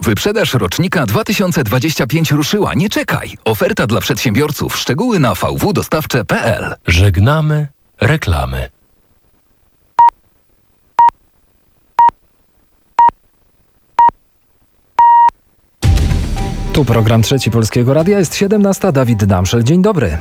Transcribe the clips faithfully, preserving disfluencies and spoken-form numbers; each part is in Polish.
Wyprzedaż rocznika dwa tysiące dwudziestego piątego ruszyła. Nie czekaj. Oferta dla przedsiębiorców. Szczegóły na v w dostawcze kropka p l. Żegnamy reklamy. Tu program Trzeci Polskiego Radia, jest siedemnasta. Dawid Damszel. Dzień dobry.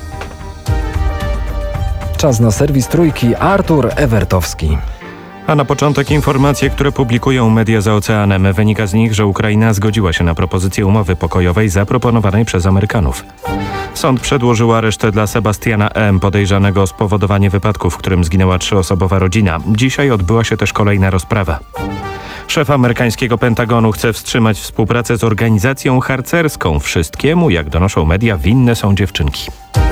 Czas na serwis Trójki. Artur Ewertowski. A na początek informacje, które publikują media za oceanem. Wynika z nich, że Ukraina zgodziła się na propozycję umowy pokojowej zaproponowanej przez Amerykanów. Sąd przedłożył areszt dla Sebastiana M., podejrzanego o spowodowanie wypadku, w którym zginęła trzyosobowa rodzina. Dzisiaj odbyła się też kolejna rozprawa. Szef amerykańskiego Pentagonu chce wstrzymać współpracę z organizacją harcerską. Wszystkiemu, jak donoszą media, winne są dziewczynki.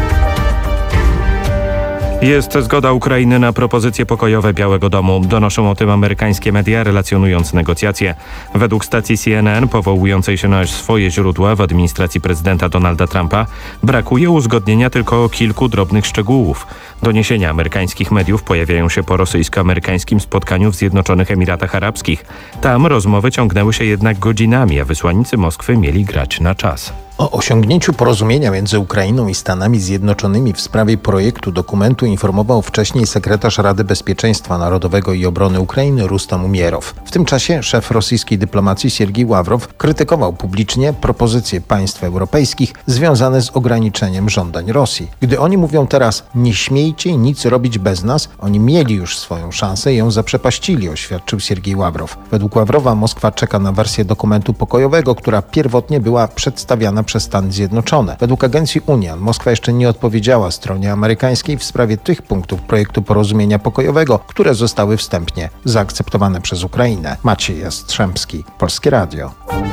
Jest zgoda Ukrainy na propozycje pokojowe Białego Domu. Donoszą o tym amerykańskie media, relacjonując negocjacje. Według stacji C N N, powołującej się na swoje źródła w administracji prezydenta Donalda Trumpa, brakuje uzgodnienia tylko kilku drobnych szczegółów. Doniesienia amerykańskich mediów pojawiają się po rosyjsko-amerykańskim spotkaniu w Zjednoczonych Emiratach Arabskich. Tam rozmowy ciągnęły się jednak godzinami, a wysłannicy Moskwy mieli grać na czas. O osiągnięciu porozumienia między Ukrainą i Stanami Zjednoczonymi w sprawie projektu dokumentu informował wcześniej sekretarz Rady Bezpieczeństwa Narodowego i Obrony Ukrainy Rustam Umierow. W tym czasie szef rosyjskiej dyplomacji Siergiej Ławrow krytykował publicznie propozycje państw europejskich związane z ograniczeniem żądań Rosji. Gdy oni mówią teraz: nie śmiejcie nic robić bez nas, oni mieli już swoją szansę i ją zaprzepaścili, oświadczył Siergiej Ławrow. Według Ławrowa Moskwa czeka na wersję dokumentu pokojowego, która pierwotnie była przedstawiana przez Stany Zjednoczone. Według agencji Unian Moskwa jeszcze nie odpowiedziała stronie amerykańskiej w sprawie tych punktów projektu porozumienia pokojowego, które zostały wstępnie zaakceptowane przez Ukrainę. Maciej Jastrzębski, Polskie Radio.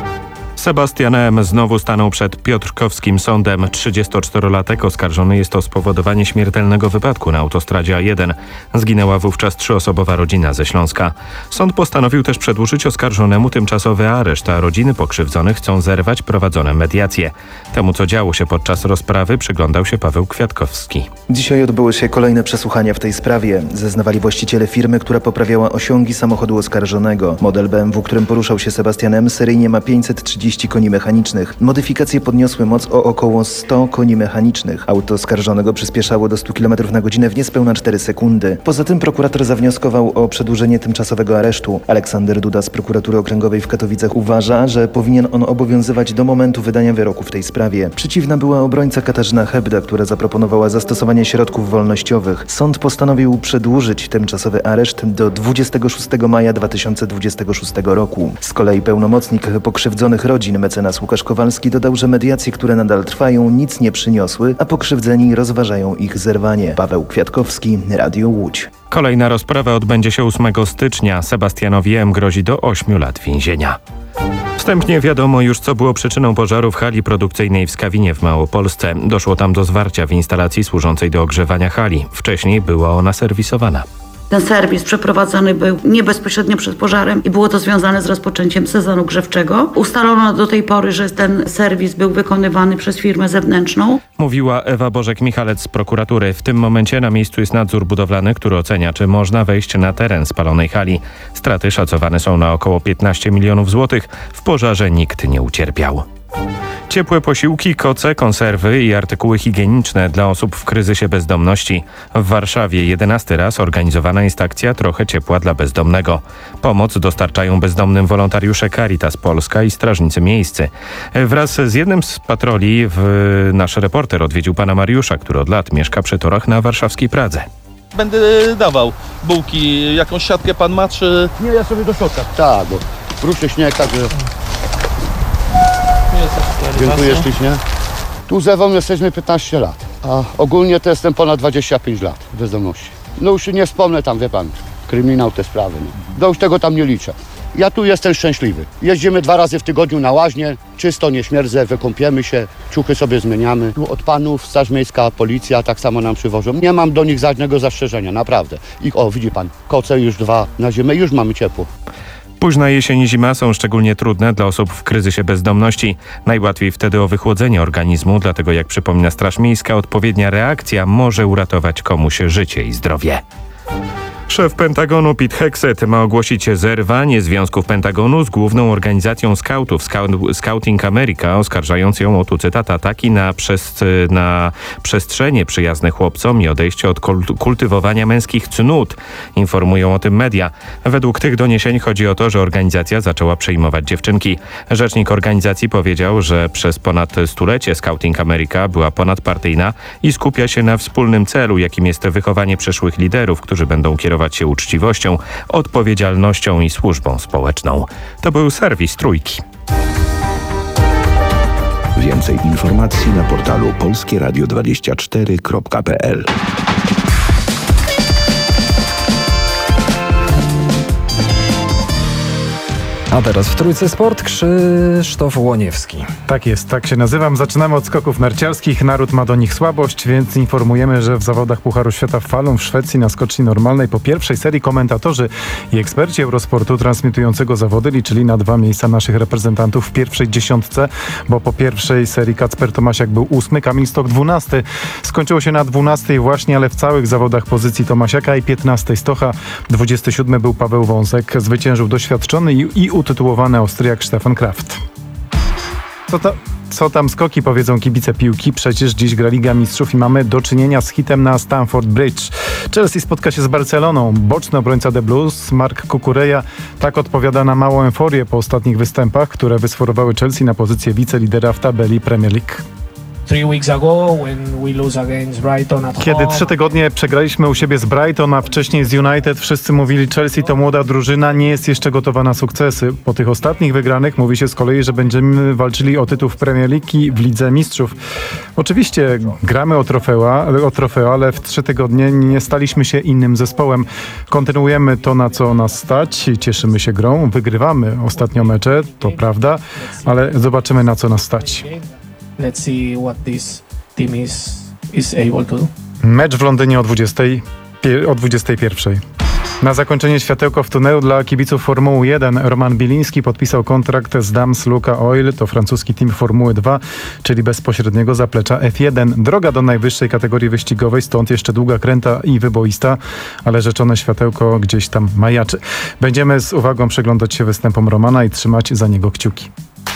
Sebastian M. znowu stanął przed piotrkowskim sądem. trzydziestoczterolatek oskarżony jest o spowodowanie śmiertelnego wypadku na autostradzie A jeden. Zginęła wówczas trzyosobowa rodzina ze Śląska. Sąd postanowił też przedłużyć oskarżonemu tymczasowy areszt, a rodziny pokrzywdzonych chcą zerwać prowadzone mediacje. Temu, co działo się podczas rozprawy, przyglądał się Paweł Kwiatkowski. Dzisiaj odbyły się kolejne przesłuchania w tej sprawie. Zeznawali właściciele firmy, która poprawiała osiągi samochodu oskarżonego. Model B M W, którym poruszał się Sebastian M., seryjnie ma pięćset trzydzieści koni mechanicznych. Modyfikacje podniosły moc o około sto koni mechanicznych. Auto oskarżonego przyspieszało do stu kilometrów na godzinę w niespełna cztery sekundy. Poza tym prokurator zawnioskował o przedłużenie tymczasowego aresztu. Aleksander Duda z prokuratury okręgowej w Katowicach uważa, że powinien on obowiązywać do momentu wydania wyroku w tej sprawie. Przeciwna była obrońca Katarzyna Hebda, która zaproponowała zastosowanie środków wolnościowych. Sąd postanowił przedłużyć tymczasowy areszt do dwudziestego szóstego maja dwa tysiące dwudziestego szóstego roku. Z kolei pełnomocnik pokrzywdzonych rodzin mecenas Łukasz Kowalski dodał, że mediacje, które nadal trwają, nic nie przyniosły, a pokrzywdzeni rozważają ich zerwanie. Paweł Kwiatkowski, Radio Łódź. Kolejna rozprawa odbędzie się ósmego stycznia. Sebastianowi M. grozi do ośmiu lat więzienia. Wstępnie wiadomo już, co było przyczyną pożaru w hali produkcyjnej w Skawinie w Małopolsce. Doszło tam do zwarcia w instalacji służącej do ogrzewania hali. Wcześniej była ona serwisowana. Ten serwis przeprowadzany był nie bezpośrednio przed pożarem i było to związane z rozpoczęciem sezonu grzewczego. Ustalono do tej pory, że ten serwis był wykonywany przez firmę zewnętrzną. Mówiła Ewa Bożek-Michalec z prokuratury. W tym momencie na miejscu jest nadzór budowlany, który ocenia, czy można wejść na teren spalonej hali. Straty szacowane są na około piętnaście milionów złotych. W pożarze nikt nie ucierpiał. Ciepłe posiłki, koce, konserwy i artykuły higieniczne dla osób w kryzysie bezdomności. W Warszawie jedenasty raz organizowana jest akcja Trochę ciepła dla bezdomnego. Pomoc dostarczają bezdomnym wolontariusze Caritas Polska i strażnicy miejscy. Wraz z jednym z patroli w... nasz reporter odwiedził pana Mariusza, który od lat mieszka przy torach na warszawskiej Pradze. Będę dawał bułki. Jakąś siatkę pan ma, czy... Nie, ja sobie do środka. Tak, bo ruszy śnieg, także... Dziękuję ślicznie. Tu z Ewą jesteśmy piętnaście lat, a ogólnie to jestem ponad dwadzieścia pięć lat w bezdomności. No już nie wspomnę tam, wie pan, kryminał, te sprawy. No. No już tego tam nie liczę. Ja tu jestem szczęśliwy. Jeździmy dwa razy w tygodniu na łaźnię, czysto, nie śmierdzę, wykąpiemy się, ciuchy sobie zmieniamy. Tu od panów Straż Miejska, Policja tak samo nam przywożą. Nie mam do nich żadnego zastrzeżenia, naprawdę. I o, widzi pan, koce już dwa na zimę, już mamy ciepło. Późna jesień i zima są szczególnie trudne dla osób w kryzysie bezdomności. Najłatwiej wtedy o wychłodzenie organizmu, dlatego jak przypomina Straż Miejska, odpowiednia reakcja może uratować komuś życie i zdrowie. Szef Pentagonu Pete Hegseth ma ogłosić zerwanie związków Pentagonu z główną organizacją skautów Scout, Scouting America, oskarżając ją o, tu cytat, ataki na, przest, na przestrzenie przyjazne chłopcom i odejście od kultywowania męskich cnót. Informują o tym media. Według tych doniesień chodzi o to, że organizacja zaczęła przejmować dziewczynki. Rzecznik organizacji powiedział, że przez ponad stulecie Scouting America była ponadpartyjna i skupia się na wspólnym celu, jakim jest wychowanie przyszłych liderów, którzy będą kierować się uczciwością, odpowiedzialnością i służbą społeczną. To był serwis Trójki. Więcej informacji na portalu polskie radio dwadzieścia cztery kropka p l. A teraz w Trójce Sport Krzysztof Łoniewski. Tak jest, tak się nazywam. Zaczynamy od skoków narciarskich. Naród ma do nich słabość, więc informujemy, że w zawodach Pucharu Świata w Falun w Szwecji na skoczni normalnej po pierwszej serii komentatorzy i eksperci Eurosportu transmitującego zawody liczyli na dwa miejsca naszych reprezentantów w pierwszej dziesiątce, bo po pierwszej serii Kacper Tomasiak był ósmy, Kamil Stok dwunasty. Skończyło się na dwunastej właśnie, ale w całych zawodach pozycji Tomasiaka i piętnastej Stocha. dwudziesty siódmy był Paweł Wąsek. Zwyciężył doświadczony i, i utytułowany Austriak Stefan Kraft. Co, to, co tam skoki, powiedzą kibice piłki? Przecież dziś gra Liga Mistrzów i mamy do czynienia z hitem na Stamford Bridge. Chelsea spotka się z Barceloną. Boczny obrońca The Blues, Mark Cucurella, tak odpowiada na małą euforię po ostatnich występach, które wysforowały Chelsea na pozycję wicelidera w tabeli Premier League. Kiedy trzy tygodnie przegraliśmy u siebie z Brighton, a wcześniej z United, wszyscy mówili, Chelsea to młoda drużyna, nie jest jeszcze gotowa na sukcesy. Po tych ostatnich wygranych mówi się z kolei, że będziemy walczyli o tytuł w Premier League i w Lidze Mistrzów. Oczywiście gramy o trofea, o trofea, ale w trzy tygodnie nie staliśmy się innym zespołem. Kontynuujemy to, na co nas stać, cieszymy się grą, wygrywamy ostatnio mecze, to prawda, ale zobaczymy, na co nas stać. Let's see what this team is, is able to do. Mecz w Londynie o dwudziestej, o dwudziestej pierwszej. Na zakończenie światełko w tunelu dla kibiców Formuły jeden. Roman Biliński podpisał kontrakt z Dams Luka Oil, to francuski team Formuły dwa, czyli bezpośredniego zaplecza F jeden. Droga do najwyższej kategorii wyścigowej, stąd jeszcze długa kręta i wyboista, ale rzeczone światełko gdzieś tam majaczy. Będziemy z uwagą przyglądać się występom Romana i trzymać za niego kciuki.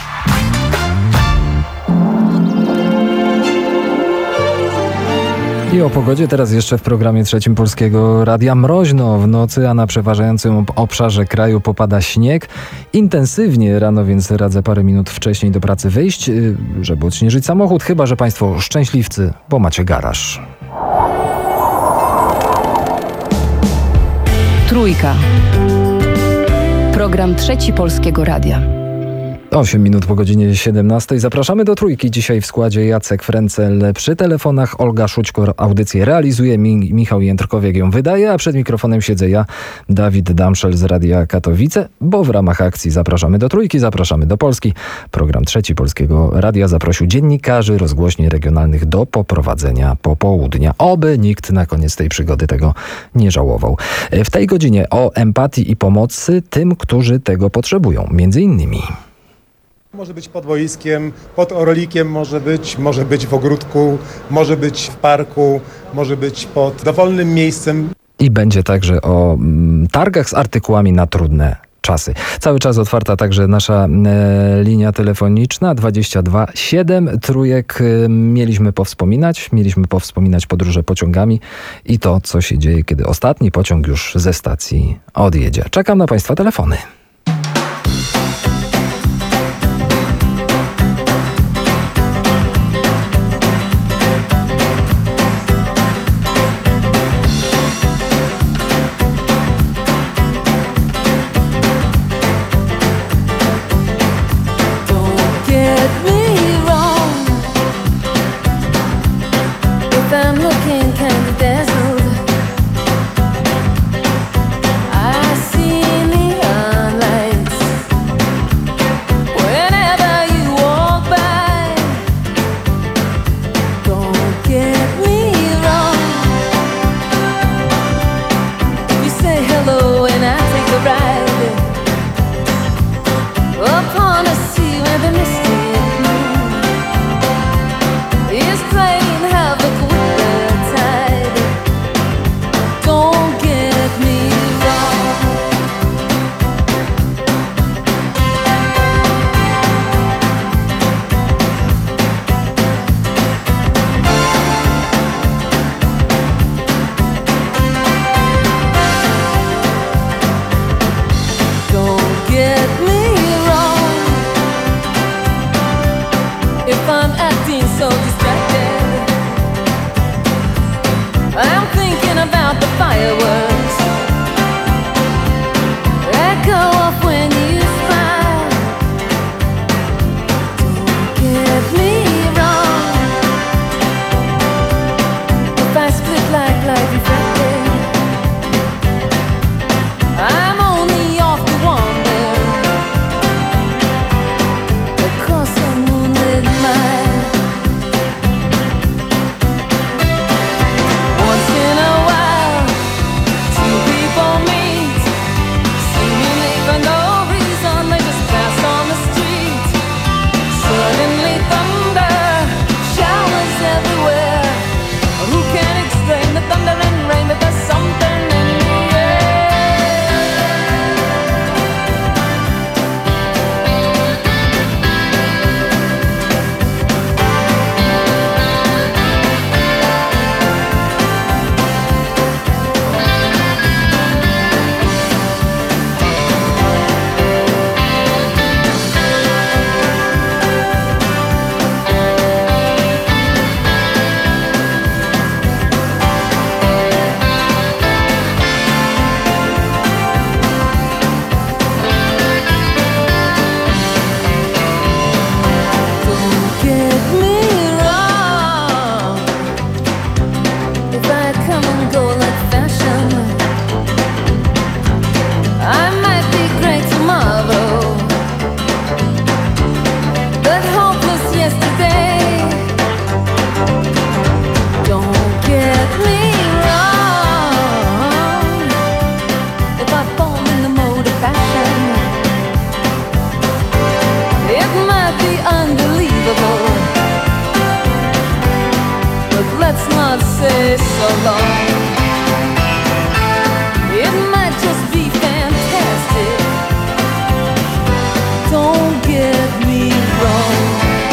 I o pogodzie teraz jeszcze w programie trzecim Polskiego Radia. Mroźno w nocy, a na przeważającym obszarze kraju popada śnieg. Intensywnie rano, więc radzę parę minut wcześniej do pracy wyjść, żeby odśnieżyć samochód, chyba że Państwo szczęśliwcy, bo macie garaż. Trójka. Program trzeci Polskiego Radia. osiem minut po godzinie siedemnastej. Zapraszamy do Trójki. Dzisiaj w składzie Jacek Frencel przy telefonach, Olga Szućko audycję realizuje, Mi- Michał Jędrkowiak ją wydaje, a przed mikrofonem siedzę ja, Dawid Damszel z Radia Katowice, bo w ramach akcji Zapraszamy do Trójki, zapraszamy do Polski. Program trzeci Polskiego Radia zaprosił dziennikarzy rozgłośni regionalnych do poprowadzenia popołudnia. Oby nikt na koniec tej przygody tego nie żałował. W tej godzinie o empatii i pomocy tym, którzy tego potrzebują. Między innymi... Może być pod boiskiem, pod orlikiem może być, może być w ogródku, może być w parku, może być pod dowolnym miejscem. I będzie także o mm, targach z artykułami na trudne czasy. Cały czas otwarta także nasza e, linia telefoniczna dwadzieścia dwa siedem. Trójek e, mieliśmy powspominać, mieliśmy powspominać podróże pociągami i to, co się dzieje, kiedy ostatni pociąg już ze stacji odjedzie. Czekam na Państwa telefony. I see neon might be unbelievable, but let's not say so long. It might just be fantastic, don't get me wrong.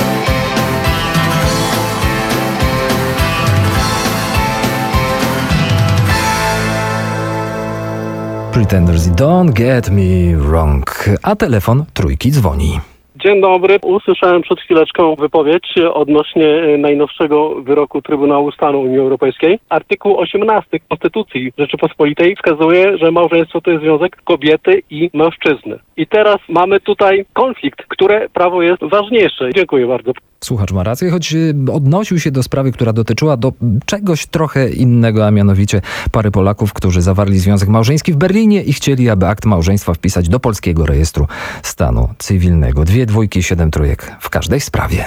Pretenders i Don't Get Me Wrong. A telefon trójki dzwoni. Dzień dobry. Usłyszałem przed chwileczką wypowiedź odnośnie najnowszego wyroku Trybunału Stanu Unii Europejskiej. Artykuł osiemnasty Konstytucji Rzeczypospolitej wskazuje, że małżeństwo to jest związek kobiety i mężczyzny. I teraz mamy tutaj konflikt, które prawo jest ważniejsze. Dziękuję bardzo. Słuchacz ma rację, choć odnosił się do sprawy, która dotyczyła do czegoś trochę innego, a mianowicie pary Polaków, którzy zawarli związek małżeński w Berlinie i chcieli, aby akt małżeństwa wpisać do polskiego rejestru stanu cywilnego. Dwie dwójki, siedem trójek w każdej sprawie.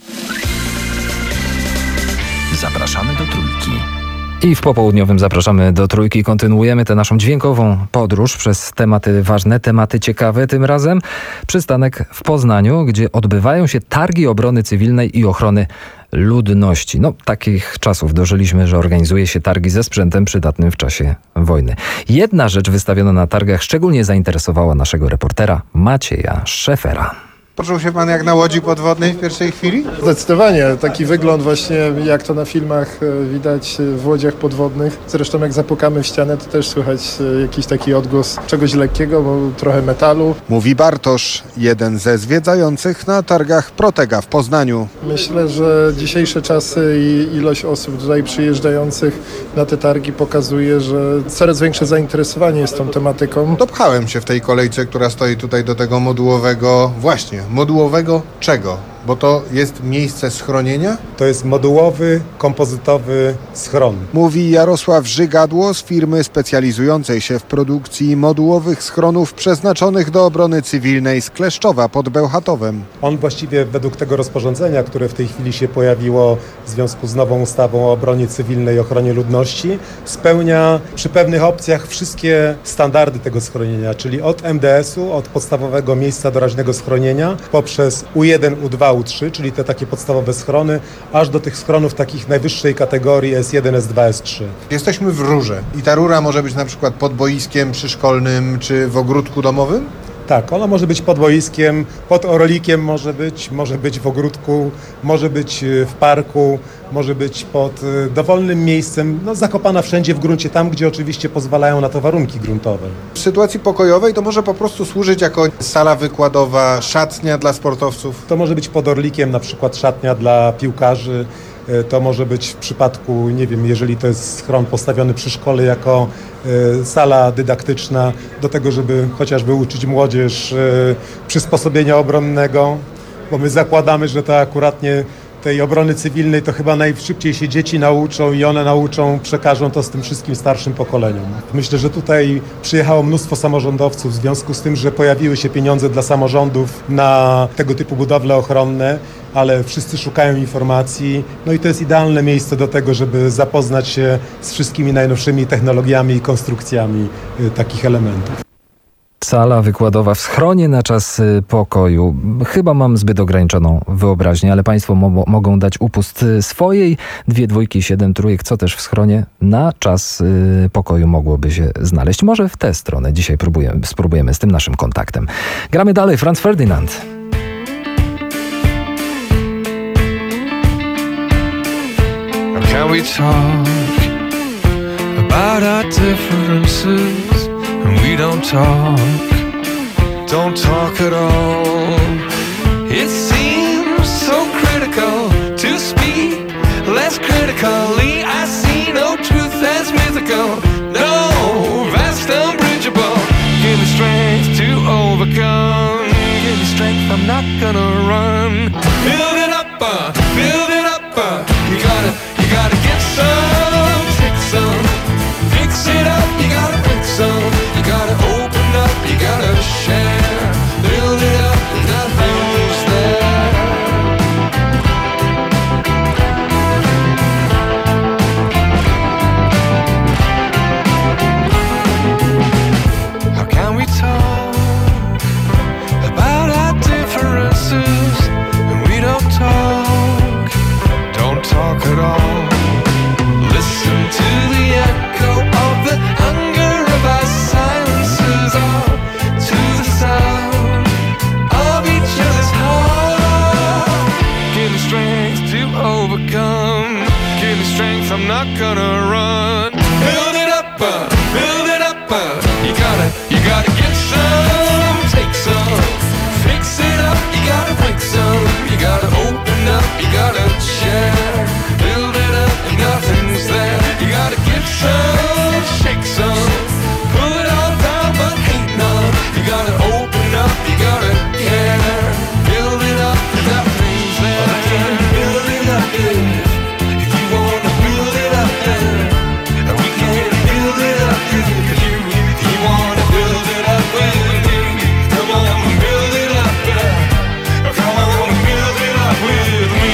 Zapraszamy do Trójki. I w popołudniowym zapraszamy do Trójki. Kontynuujemy tę naszą dźwiękową podróż przez tematy ważne, tematy ciekawe. Tym razem przystanek w Poznaniu, gdzie odbywają się targi obrony cywilnej i ochrony ludności. No, takich czasów dożyliśmy, że organizuje się targi ze sprzętem przydatnym w czasie wojny. Jedna rzecz wystawiona na targach szczególnie zainteresowała naszego reportera Macieja Szefera. Poczuł się pan jak na łodzi podwodnej w pierwszej chwili? Zdecydowanie. Taki wygląd właśnie, jak to na filmach widać w łodziach podwodnych. Zresztą jak zapukamy w ścianę, to też słychać jakiś taki odgłos czegoś lekkiego, bo trochę metalu. Mówi Bartosz, jeden ze zwiedzających na targach Protega w Poznaniu. Myślę, że dzisiejsze czasy i ilość osób tutaj przyjeżdżających na te targi pokazuje, że coraz większe zainteresowanie jest tą tematyką. Dopchałem się w tej kolejce, która stoi tutaj do tego modułowego właśnie. Modułowego czego? Bo to jest miejsce schronienia? To jest modułowy, kompozytowy schron. Mówi Jarosław Żygadło z firmy specjalizującej się w produkcji modułowych schronów przeznaczonych do obrony cywilnej z Kleszczowa pod Bełchatowem. On właściwie według tego rozporządzenia, które w tej chwili się pojawiło w związku z nową ustawą o obronie cywilnej i ochronie ludności, spełnia przy pewnych opcjach wszystkie standardy tego schronienia, czyli od M D S-u, od podstawowego miejsca doraźnego schronienia, poprzez U jeden, U dwa, U trzy, czyli te takie podstawowe schrony, aż do tych schronów takich najwyższej kategorii S jeden, S dwa, S trzy. Jesteśmy w rurze i ta rura może być na przykład pod boiskiem przyszkolnym czy w ogródku domowym? Tak, ona może być pod boiskiem, pod orlikiem może być, może być w ogródku, może być w parku, może być pod dowolnym miejscem, no zakopana wszędzie w gruncie, tam gdzie oczywiście pozwalają na to warunki gruntowe. W sytuacji pokojowej to może po prostu służyć jako sala wykładowa, szatnia dla sportowców? To może być pod orlikiem, na przykład szatnia dla piłkarzy. To może być w przypadku, nie wiem, jeżeli to jest schron postawiony przy szkole jako y, sala dydaktyczna do tego, żeby chociażby uczyć młodzież y, przysposobienia obronnego, bo my zakładamy, że to akuratnie tej obrony cywilnej to chyba najszybciej się dzieci nauczą i one nauczą, przekażą to z tym wszystkim starszym pokoleniom. Myślę, że tutaj przyjechało mnóstwo samorządowców w związku z tym, że pojawiły się pieniądze dla samorządów na tego typu budowle ochronne, ale wszyscy szukają informacji, no i to jest idealne miejsce do tego, żeby zapoznać się z wszystkimi najnowszymi technologiami i konstrukcjami y, takich elementów. Sala wykładowa w schronie na czas pokoju. Chyba mam zbyt ograniczoną wyobraźnię, ale Państwo mo- mogą dać upust swojej. Dwie dwójki, siedem trójek, co też w schronie na czas y, pokoju mogłoby się znaleźć. Może w tę stronę dzisiaj próbujemy, spróbujemy z tym naszym kontaktem. Gramy dalej. Franz Ferdinand. Can we talk about our differences? And we don't talk, don't talk at all. It seems so critical to speak less critically. I see no truth as mythical, no vast unbridgeable. Give me strength to overcome, give me strength, I'm not gonna run. Build it up, uh, build it up, uh, you gotta, you gotta get some, take some, fix it up, you gotta break some. You gotta open up, you gotta share. Build it up, nothing's there. How can we talk about our differences I'm not gonna run. Build it up, uh, build it up, uh. You gotta, you gotta get some, take some, fix it up. You gotta break some, you gotta open up, you gotta share. Build it up and nothing's there. You gotta get some, shake some, pull it all down but hate none. You gotta open up, you gotta care. Build it up and nothing's there. I can't build it up, yeah. If you wanna build it up, yeah. We can build it up, yeah. If you, if you wanna build it up with me, come on, build it up, yeah. Come on, build it up with me.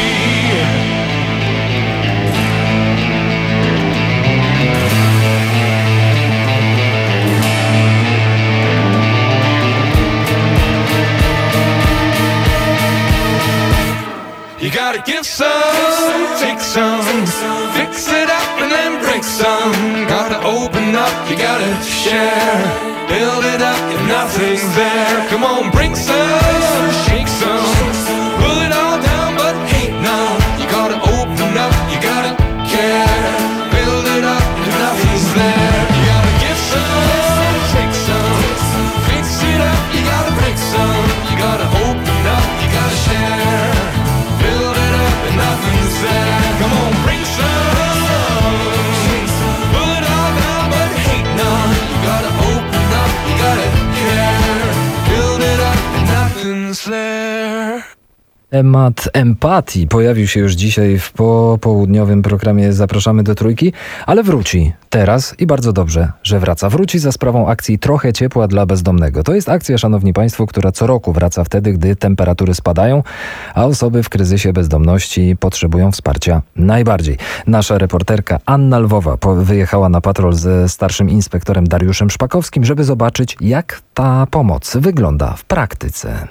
You gotta give some, take some, fix it up and then break some. Gotta open up, you gotta share. Build it up if nothing's there. Come on, bring some, shake some, pull it all down but hate none. You gotta open up, you gotta care. Build it up if nothing's there. You gotta give some, take some, fix it up, you gotta break some. You gotta open up, you gotta share. Build it up and nothing's there. Come on, bring some. Pull it all down but hate none. You gotta open up, you gotta care. Build it up and nothing's there. Temat empatii pojawił się już dzisiaj w popołudniowym programie Zapraszamy do Trójki, ale wróci teraz i bardzo dobrze, że wraca. Wróci za sprawą akcji Trochę ciepła dla bezdomnego. To jest akcja, szanowni państwo, która co roku wraca wtedy, gdy temperatury spadają, a osoby w kryzysie bezdomności potrzebują wsparcia najbardziej. Nasza reporterka Anna Lwowa wyjechała na patrol ze starszym inspektorem Dariuszem Szpakowskim, żeby zobaczyć, jak ta pomoc wygląda w praktyce.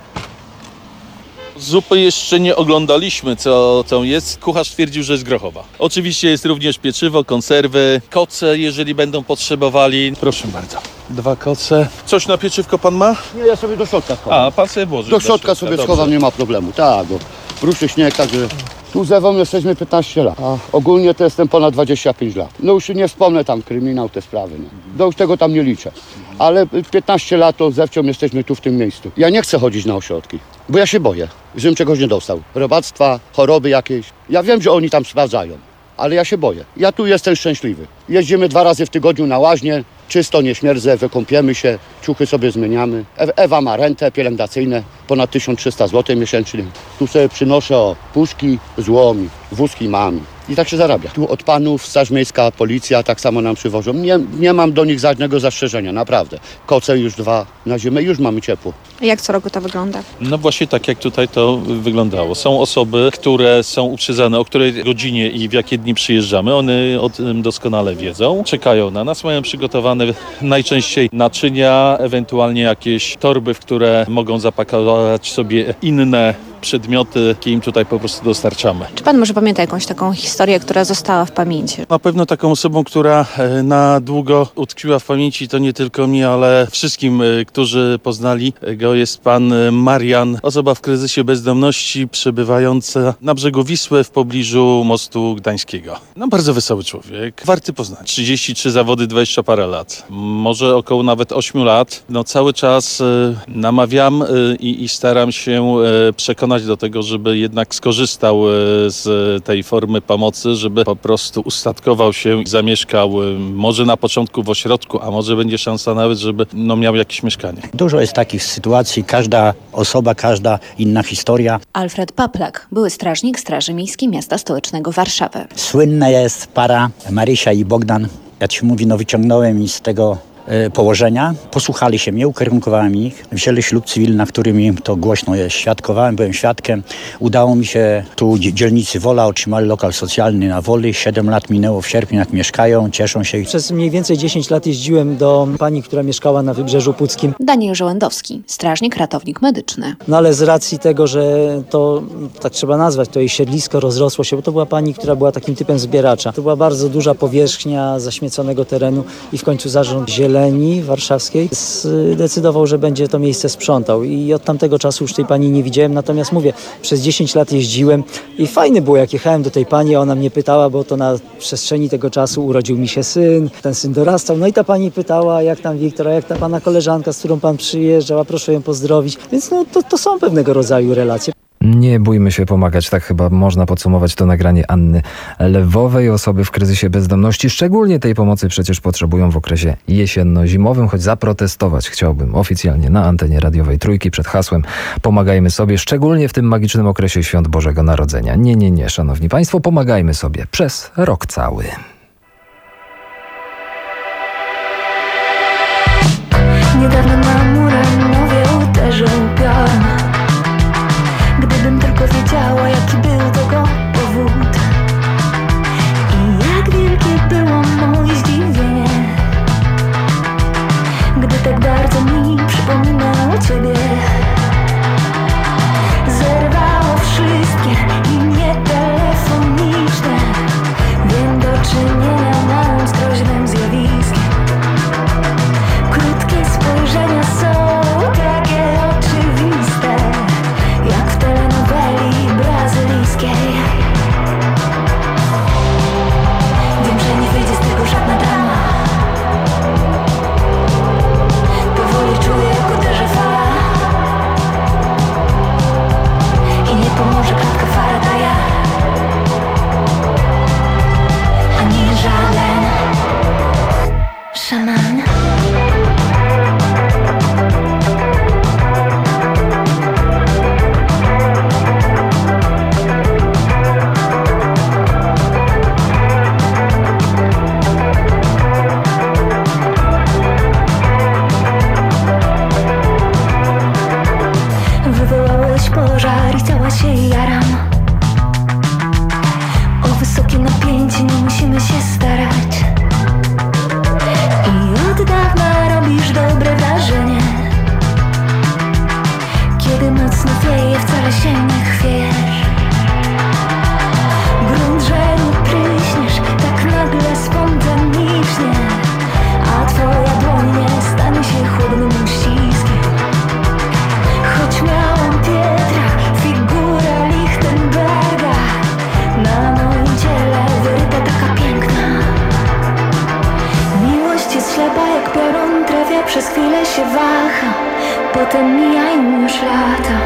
Zupy jeszcze nie oglądaliśmy, co, co jest. Kucharz twierdził, że jest grochowa. Oczywiście jest również pieczywo, konserwy, koce, jeżeli będą potrzebowali. Proszę bardzo. Dwa koce. Coś na pieczywko pan ma? Nie, ja sobie do środka schowam. A, pan sobie włoży. Do środka sobie Dobrze. schowam, nie ma problemu. Tak, bo ruszy śnieg, także... Tu z Ewą jesteśmy piętnaście lat, a ogólnie to jestem ponad dwadzieścia pięć lat. No już nie wspomnę tam kryminał, te sprawy, nie. No już tego tam nie liczę. Ale piętnaście lat to z Ewcią jesteśmy tu w tym miejscu. Ja nie chcę chodzić na ośrodki, bo ja się boję, żebym czegoś nie dostał. Robactwa, choroby jakieś. Ja wiem, że oni tam sprawdzają, ale ja się boję. Ja tu jestem szczęśliwy. Jeździmy dwa razy w tygodniu na łaźnię, czysto, nie śmierdzę, wykąpiemy się, ciuchy sobie zmieniamy. Ewa ma rentę pielęgnacyjne, ponad tysiąc trzysta złotych miesięcznie. Tu sobie przynoszę o puszki, złomi, wózki mam. I tak się zarabia. Tu od panów, Straż Miejska, Policja tak samo nam przywożą. Nie, nie mam do nich żadnego zastrzeżenia, naprawdę. Koce już dwa na zimę, już mamy ciepło. Jak co roku to wygląda? No właśnie tak, jak tutaj to wyglądało. Są osoby, które są uprzedzane, o której godzinie i w jakie dni przyjeżdżamy. One o tym doskonale wiedzą. Czekają na nas, mają przygotowane najczęściej naczynia, ewentualnie jakieś torby, w które mogą zapakować sobie inne przedmioty, jakie im tutaj po prostu dostarczamy. Czy pan może pamięta jakąś taką historię, która została w pamięci? Na pewno taką osobą, która na długo utkwiła w pamięci, to nie tylko mi, ale wszystkim, którzy poznali go, jest pan Marian, osoba w kryzysie bezdomności, przebywająca na brzegu Wisły w pobliżu mostu gdańskiego. No bardzo wesoły człowiek, warty poznania. trzydzieści trzy zawody, dwadzieścia parę lat, może około nawet ośmiu lat. No cały czas namawiam i, i staram się przekonać do tego, żeby jednak skorzystał z tej formy pomocy, żeby po prostu ustatkował się i zamieszkał może na początku w ośrodku, a może będzie szansa nawet, żeby no, miał jakieś mieszkanie. Dużo jest takich sytuacji, każda osoba, każda inna historia. Alfred Paplak, były strażnik Straży Miejskiej Miasta Stołecznego Warszawy. Słynna jest para Marysia i Bogdan. Jak się mówi, no wyciągnąłem ich z tego położenia, posłuchali się mnie, ukierunkowałem ich, wzięli ślub cywilny, na którym im to głośno jest, świadkowałem, byłem świadkiem. Udało mi się, tu dzielnicy Wola otrzymali lokal socjalny na Woli, siedem lat minęło w sierpniu, jak mieszkają, cieszą się. Przez mniej więcej dziesięć lat jeździłem do pani, która mieszkała na Wybrzeżu Puckim. Daniel Żołędowski, strażnik, ratownik medyczny. No ale z racji tego, że to, tak trzeba nazwać, to jej siedlisko rozrosło się, bo to była pani, która była takim typem zbieracza. To była bardzo duża powierzchnia zaśmieconego terenu i w końcu zarząd zieleni uczelni warszawskiej zdecydował, że będzie to miejsce sprzątał i od tamtego czasu już tej pani nie widziałem, natomiast mówię, przez dziesięć lat jeździłem i fajnie było, jak jechałem do tej pani, ona mnie pytała, bo to na przestrzeni tego czasu urodził mi się syn, ten syn dorastał, no i ta pani pytała, jak tam Wiktor, jak ta pana koleżanka, z którą pan przyjeżdżał, proszę ją pozdrowić, więc no to, to są pewnego rodzaju relacje. Nie bójmy się pomagać, tak chyba można podsumować to nagranie Anny Lewowej. Osoby w kryzysie bezdomności szczególnie tej pomocy przecież potrzebują w okresie jesienno-zimowym, choć zaprotestować chciałbym oficjalnie na antenie radiowej Trójki przed hasłem pomagajmy sobie, szczególnie w tym magicznym okresie Świąt Bożego Narodzenia. Nie, nie, nie, szanowni państwo, pomagajmy sobie przez rok cały. Niedawno na Muranowie uderzył piorun. Gdybym tylko wiedziała, jaki był tego powód i jak wielkie było moje zdziwienie, gdy tak bardzo mi przypominało ciebie. Zerwało wszystkie linie telefoniczne. Wiem, do czynienia mam z groźnym zjawiskiem. Krótkie spojrzenia są takie oczywiste, jak w telenoweli brazylijskiej. Wiem, że nie wyjdzie z tego żadna drama. Powoli czuję, jak uderza fala i nie pomoże klatka Faradaya, ani żaden szaman. Wywołałeś pożar i cała się jaram. O wysokie napięcie nie musimy się starać. I od dawna robisz dobre wrażenie. Kiedy mocno wieje, wcale się nie chwiejesz. Grunt, że nie pryśniesz tak nagle spontanicznie, a twoja dłoń nie stanie się chłodnym uściskiem. Choć miałam Pietra, figurę Lichtenberga, na moim ciele wyryta taka piękna. Miłość jest ślepa jak piorun, trafia, przez chwilę się waha, potem mijają już lata.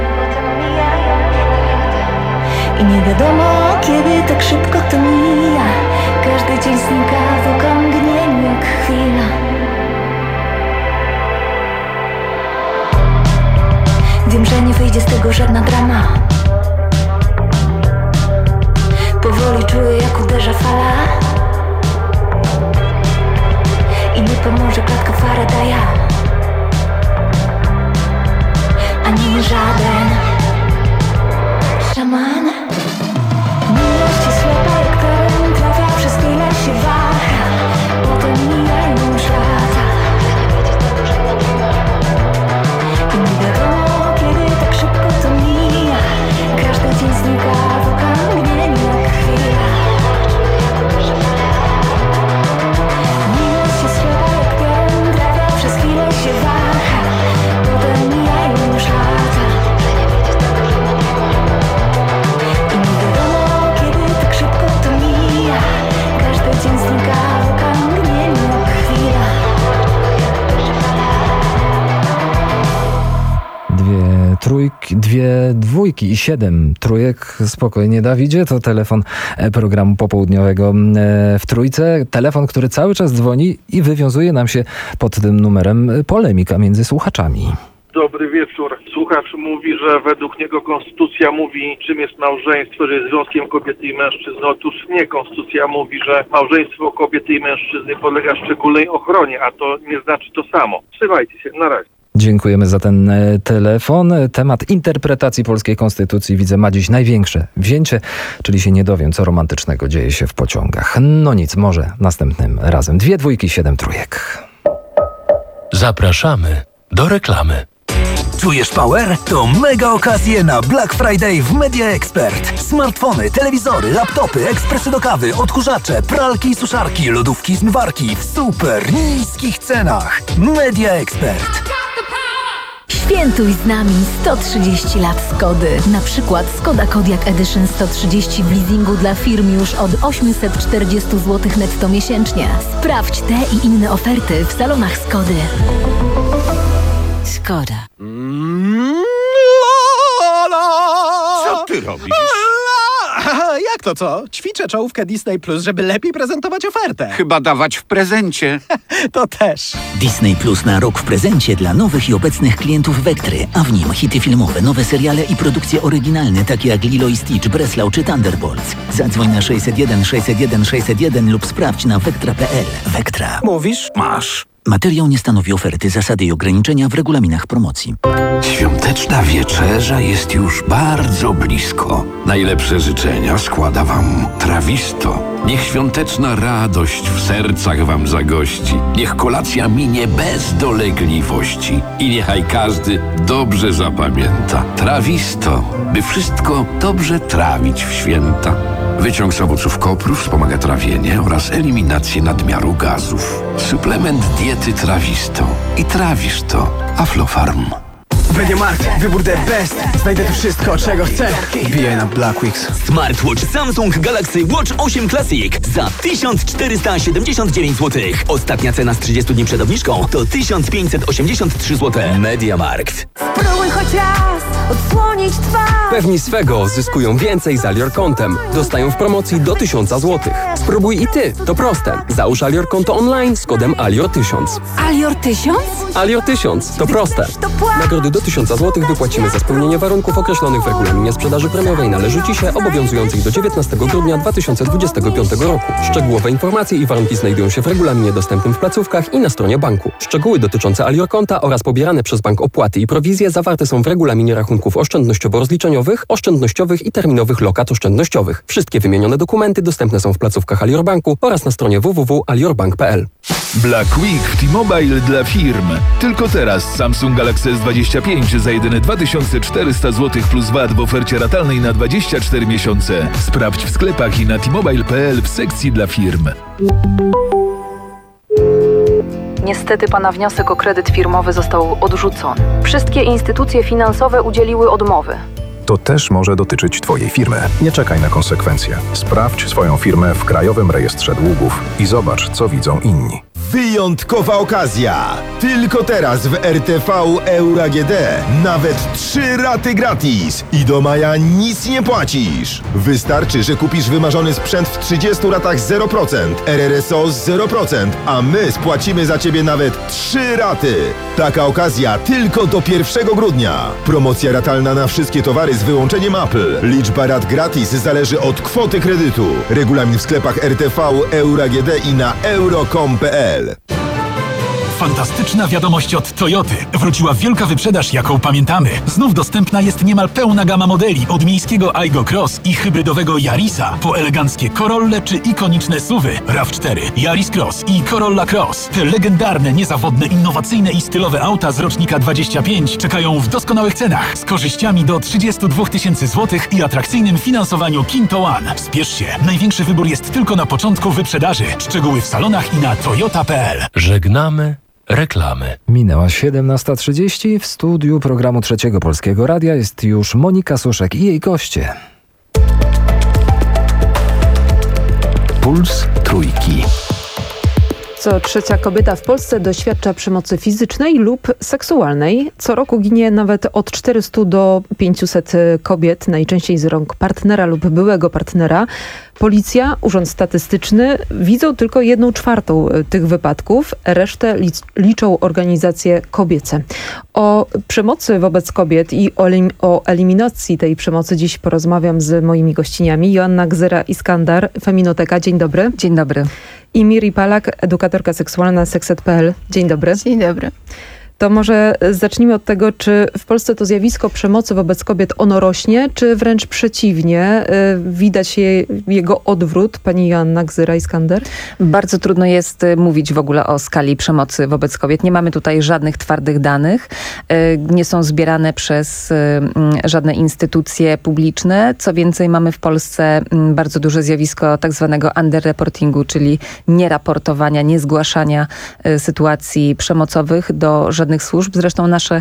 I nie wiadomo, kiedy tak szybko to mija. Każdy dzień znika w okamgnieniu jak chwila. Wiem, że nie wyjdzie z tego żadna drama. Powoli czuję, jak uderza fala i nie pomoże klatka Faradaya, ani żaden szaman. Miłość jest ślepa jak piorun, trafia, przez chwilę się waha, potem mijają już lata. I nie wiadomo, kiedy tak szybko to mija. Każdy dzień znika w okamgnieniu jak chwila. Miłość jest ślepa jak piorun, trafia, przez chwilę się waha, potem mijają już lata. I nie wiadomo, kiedy tak szybko to mija. Każdy dzień znika w okamgnieniu jak chwila. Dwie trójki, dwie dwójki i siedem trójek. Spokojnie, Dawidzie, to telefon programu popołudniowego w Trójce. Telefon, który cały czas dzwoni i wywiązuje nam się pod tym numerem polemika między słuchaczami. Dobry wieczór. Słuchacz mówi, że według niego konstytucja mówi, czym jest małżeństwo, że jest związkiem kobiety i mężczyzny. Otóż nie, konstytucja mówi, że małżeństwo kobiety i mężczyzny podlega szczególnej ochronie, a to nie znaczy to samo. Trzymajcie się, na razie. Dziękujemy za ten telefon. Temat interpretacji polskiej konstytucji, widzę, ma dziś największe wzięcie, czyli się nie dowiem, co romantycznego dzieje się w pociągach. No nic, może następnym razem. Dwie dwójki, siedem trójek. Zapraszamy do reklamy. Czujesz power? To mega okazje na Black Friday w Media Expert. Smartfony, telewizory, laptopy, ekspresy do kawy, odkurzacze, pralki i suszarki, lodówki i zmywarki w super niskich cenach. Media Expert. Świętuj z nami sto trzydzieści lat Skody. Na przykład Skoda Kodiaq Edition sto trzydzieści w leasingu dla firm już od osiemset czterdzieści złotych netto miesięcznie. Sprawdź te i inne oferty w salonach Skody. Skoda. Co ty robisz? Jak to co? Ćwiczę czołówkę Disney Plus, żeby lepiej prezentować ofertę. Chyba dawać w prezencie. To też. Disney Plus na rok w prezencie dla nowych i obecnych klientów Vektry, a w nim hity filmowe, nowe seriale i produkcje oryginalne, takie jak Lilo i Stitch, Breslau czy Thunderbolts. Zadzwoń na sześćset jeden sześćset jeden sześćset jeden lub sprawdź na vektra kropka p l. Vektra. Mówisz? Masz. Materiał nie stanowi oferty, zasady i ograniczenia w regulaminach promocji. Świąteczna wieczerza jest już bardzo blisko. Najlepsze życzenia składa wam Trawisto. Niech świąteczna radość w sercach wam zagości. Niech kolacja minie bez dolegliwości. I niechaj każdy dobrze zapamięta. Trawisto, by wszystko dobrze trawić w święta. Wyciąg z owoców kopru wspomaga trawienie oraz eliminację nadmiaru gazów. Suplement diety Trawisto. I trawisz to. Aflofarm. MediaMarkt. Wybór the best. Znajdę tu wszystko, czego chcę. Wbijaj na Blackweeks. Smartwatch Samsung Galaxy Watch osiem Classic za tysiąc czterysta siedemdziesiąt dziewięć złotych. Ostatnia cena z trzydziestu dni przed obniżką to tysiąc pięćset osiemdziesiąt trzy złote. MediaMarkt. Spróbuj choć raz odsłonić twarz. Pewni swego zyskują więcej z Alior Kontem. Dostają w promocji do tysiąca złotych. Spróbuj i ty. To proste. Załóż Alior Konto online z kodem Alior tysiąc. Alior tysiąc? Alior tysiąc. To proste. Nagrody do tysiąca złotych wypłacimy za spełnienie warunków określonych w regulaminie sprzedaży premiowej należy Ci się, obowiązującej do dziewiętnastego grudnia dwa tysiące dwudziestego piątego roku. Szczegółowe informacje i warunki znajdują się w regulaminie dostępnym w placówkach i na stronie banku. Szczegóły dotyczące Alior Konta oraz pobierane przez bank opłaty i prowizje zawarte są w regulaminie rachunków oszczędnościowo-rozliczeniowych, oszczędnościowych i terminowych lokat oszczędnościowych. Wszystkie wymienione dokumenty dostępne są w placówkach Alior Banku oraz na stronie w w w kropka aliorbank kropka p l. Black Week w T-Mobile dla firm. Tylko teraz Samsung Galaxy S dwadzieścia pięć za jedyne dwa tysiące czterysta złotych plus V A T w ofercie ratalnej na dwadzieścia cztery miesiące. Sprawdź w sklepach i na t mobile kropka p l w sekcji dla firm. Niestety pana wniosek o kredyt firmowy został odrzucony. Wszystkie instytucje finansowe udzieliły odmowy. To też może dotyczyć Twojej firmy. Nie czekaj na konsekwencje. Sprawdź swoją firmę w Krajowym Rejestrze Długów i zobacz, co widzą inni. Wyjątkowa okazja! Tylko teraz w R T V Euro A G D nawet trzy raty gratis i do maja nic nie płacisz. Wystarczy, że kupisz wymarzony sprzęt w trzydziestu ratach zero procent, R R S O zero procent, a my spłacimy za Ciebie nawet trzy raty. Taka okazja tylko do pierwszego grudnia. Promocja ratalna na wszystkie towary z wyłączeniem Apple. Liczba rat gratis zależy od kwoty kredytu. Regulamin w sklepach R T V Euro A G D i na euro kropka com kropka p l. Fantastyczna wiadomość od Toyoty. Wróciła wielka wyprzedaż, jaką pamiętamy. Znów dostępna jest niemal pełna gama modeli. Od miejskiego Aygo Cross i hybrydowego Yarisa po eleganckie Corolle czy ikoniczne S U V-y. RAV cztery, Yaris Cross i Corolla Cross. Te legendarne, niezawodne, innowacyjne i stylowe auta z rocznika dwadzieścia pięć czekają w doskonałych cenach. Z korzyściami do trzydziestu dwóch tysięcy złotych i atrakcyjnym finansowaniu Kinto One. Spiesz się. Największy wybór jest tylko na początku wyprzedaży. Szczegóły w salonach i na toyota kropka p l. Żegnamy reklamy. Minęła siedemnasta trzydzieści. W studiu programu Trzeciego Polskiego Radia jest już Monika Suszek i jej goście. Puls Trójki. Co trzecia kobieta w Polsce doświadcza przemocy fizycznej lub seksualnej. Co roku ginie nawet od czterystu do pięciuset kobiet, najczęściej z rąk partnera lub byłego partnera. Policja, Urząd Statystyczny widzą tylko jedną czwartą tych wypadków, resztę liczą organizacje kobiece. O przemocy wobec kobiet i o, elim- o eliminacji tej przemocy dziś porozmawiam z moimi gościniami. Joanna Gzyra-Iskandar, Feminoteka. Dzień dobry. Dzień dobry. I Miri Palak, edukatorka seksualna sekset kropka p l. Dzień dobry. Dzień dobry. To może zacznijmy od tego, czy w Polsce to zjawisko przemocy wobec kobiet ono rośnie, czy wręcz przeciwnie, widać je, jego odwrót? Pani Joanna Gzyra-Iskander? Bardzo trudno jest mówić w ogóle o skali przemocy wobec kobiet. Nie mamy tutaj żadnych twardych danych. Nie są zbierane przez żadne instytucje publiczne. Co więcej, mamy w Polsce bardzo duże zjawisko tak zwanego underreportingu, czyli nieraportowania, niezgłaszania sytuacji przemocowych do żadnych służb. Zresztą nasze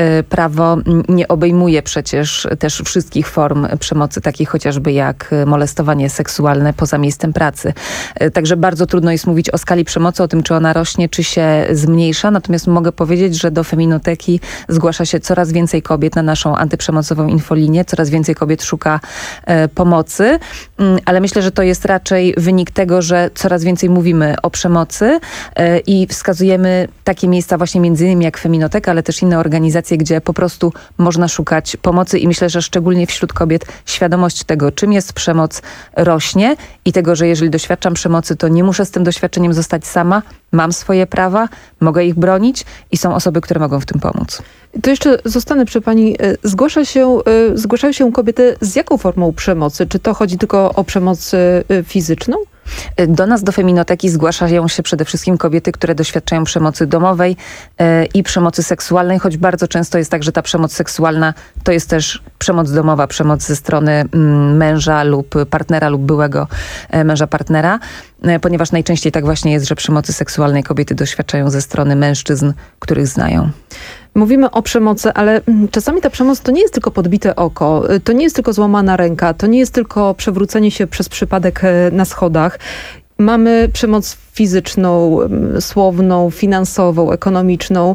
prawo nie obejmuje przecież też wszystkich form przemocy, takich chociażby jak molestowanie seksualne poza miejscem pracy. Także bardzo trudno jest mówić o skali przemocy, o tym, czy ona rośnie, czy się zmniejsza. Natomiast mogę powiedzieć, że do Feminoteki zgłasza się coraz więcej kobiet na naszą antyprzemocową infolinię. Coraz więcej kobiet szuka e, pomocy. Ale myślę, że to jest raczej wynik tego, że coraz więcej mówimy o przemocy e, i wskazujemy takie miejsca właśnie między innymi jak Feminoteka, ale też inne organizacje, gdzie po prostu można szukać pomocy i myślę, że szczególnie wśród kobiet świadomość tego, czym jest przemoc, rośnie i tego, że jeżeli doświadczam przemocy, to nie muszę z tym doświadczeniem zostać sama, mam swoje prawa, mogę ich bronić i są osoby, które mogą w tym pomóc. To jeszcze zostanę przy pani. Zgłasza się, zgłaszają się kobiety z jaką formą przemocy? Czy to chodzi tylko o przemoc fizyczną? Do nas, do Feminoteki zgłaszają się przede wszystkim kobiety, które doświadczają przemocy domowej e, i przemocy seksualnej, choć bardzo często jest tak, że ta przemoc seksualna to jest też przemoc domowa, przemoc ze strony mm, męża lub partnera lub byłego e, męża partnera, e, ponieważ najczęściej tak właśnie jest, że przemocy seksualnej kobiety doświadczają ze strony mężczyzn, których znają. Mówimy o przemocy, ale czasami ta przemoc to nie jest tylko podbite oko, to nie jest tylko złamana ręka, to nie jest tylko przewrócenie się przez przypadek na schodach. Mamy przemoc fizyczną, słowną, finansową, ekonomiczną.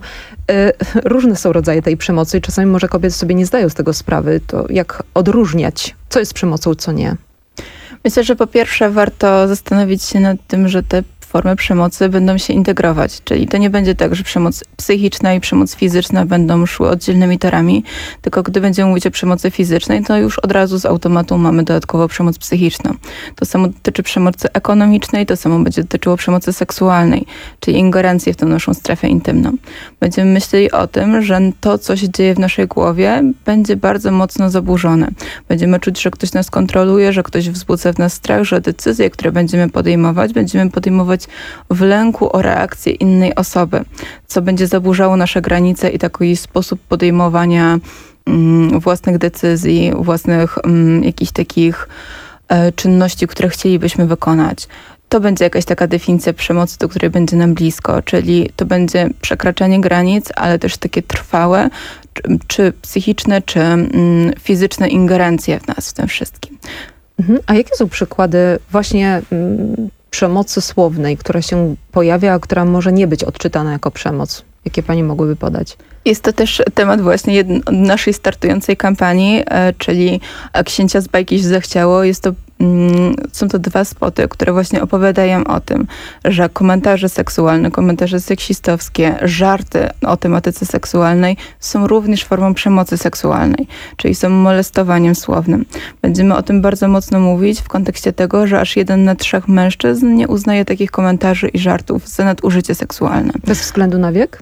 Różne są rodzaje tej przemocy i czasami może kobiety sobie nie zdają z tego sprawy. To jak odróżniać, co jest przemocą, co nie? Myślę, że po pierwsze warto zastanowić się nad tym, że te formy przemocy będą się integrować, czyli to nie będzie tak, że przemoc psychiczna i przemoc fizyczna będą szły oddzielnymi torami, tylko gdy będziemy mówić o przemocy fizycznej, to już od razu z automatu mamy dodatkowo przemoc psychiczną. To samo dotyczy przemocy ekonomicznej, to samo będzie dotyczyło przemocy seksualnej, czyli ingerencji w tę naszą strefę intymną. Będziemy myśleli o tym, że to, co się dzieje w naszej głowie, będzie bardzo mocno zaburzone. Będziemy czuć, że ktoś nas kontroluje, że ktoś wzbudza w nas strach, że decyzje, które będziemy podejmować, będziemy podejmować w lęku o reakcję innej osoby, co będzie zaburzało nasze granice i taki sposób podejmowania mm, własnych decyzji, własnych mm, jakichś takich e, czynności, które chcielibyśmy wykonać. To będzie jakaś taka definicja przemocy, do której będzie nam blisko, czyli to będzie przekraczanie granic, ale też takie trwałe, czy, czy psychiczne, czy mm, fizyczne ingerencje w nas w tym wszystkim. Mhm. A jakie są przykłady właśnie mm, przemocy słownej, która się pojawia, a która może nie być odczytana jako przemoc? Jakie pani mogłyby podać? Jest to też temat właśnie jedn- naszej startującej kampanii, e, czyli Księcia z bajki się zachciało. Jest to, mm, są to dwa spoty, które właśnie opowiadają o tym, że komentarze seksualne, komentarze seksistowskie, żarty o tematyce seksualnej są również formą przemocy seksualnej, czyli są molestowaniem słownym. Będziemy o tym bardzo mocno mówić w kontekście tego, że aż jeden na trzech mężczyzn nie uznaje takich komentarzy i żartów za nadużycie seksualne. Bez względu na wiek?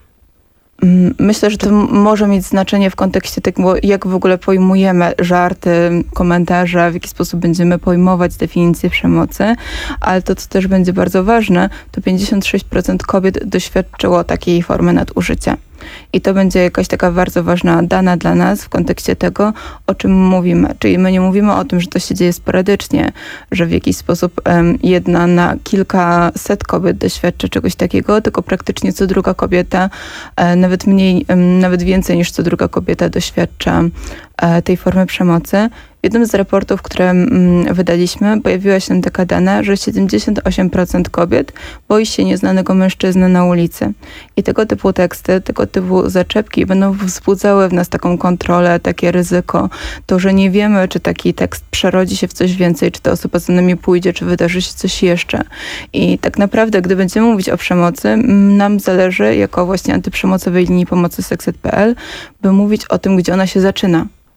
Myślę, że to może mieć znaczenie w kontekście tego, jak w ogóle pojmujemy żarty, komentarze, w jaki sposób będziemy pojmować definicję przemocy, ale to, co też będzie bardzo ważne, to pięćdziesiąt sześć procent kobiet doświadczyło takiej formy nadużycia. I to będzie jakaś taka bardzo ważna dana dla nas w kontekście tego, o czym mówimy. Czyli my nie mówimy o tym, że to się dzieje sporadycznie, że w jakiś sposób um, jedna na kilkaset kobiet doświadczy czegoś takiego, tylko praktycznie co druga kobieta, e, nawet mniej, um, nawet więcej niż co druga kobieta doświadcza e, tej formy przemocy. W jednym z raportów, które mm, wydaliśmy, pojawiła się taka dana, że siedemdziesiąt osiem procent kobiet boi się nieznanego mężczyzny na ulicy. I tego typu teksty, tego typu zaczepki będą wzbudzały w nas taką kontrolę, takie ryzyko. To, że nie wiemy, czy taki tekst przerodzi się w coś więcej, czy ta osoba za nami pójdzie, czy wydarzy się coś jeszcze. I tak naprawdę, gdy będziemy mówić o przemocy, nam zależy, jako właśnie antyprzemocowej linii pomocy sekset kropka pe el, by mówić o tym, gdzie ona się zaczyna.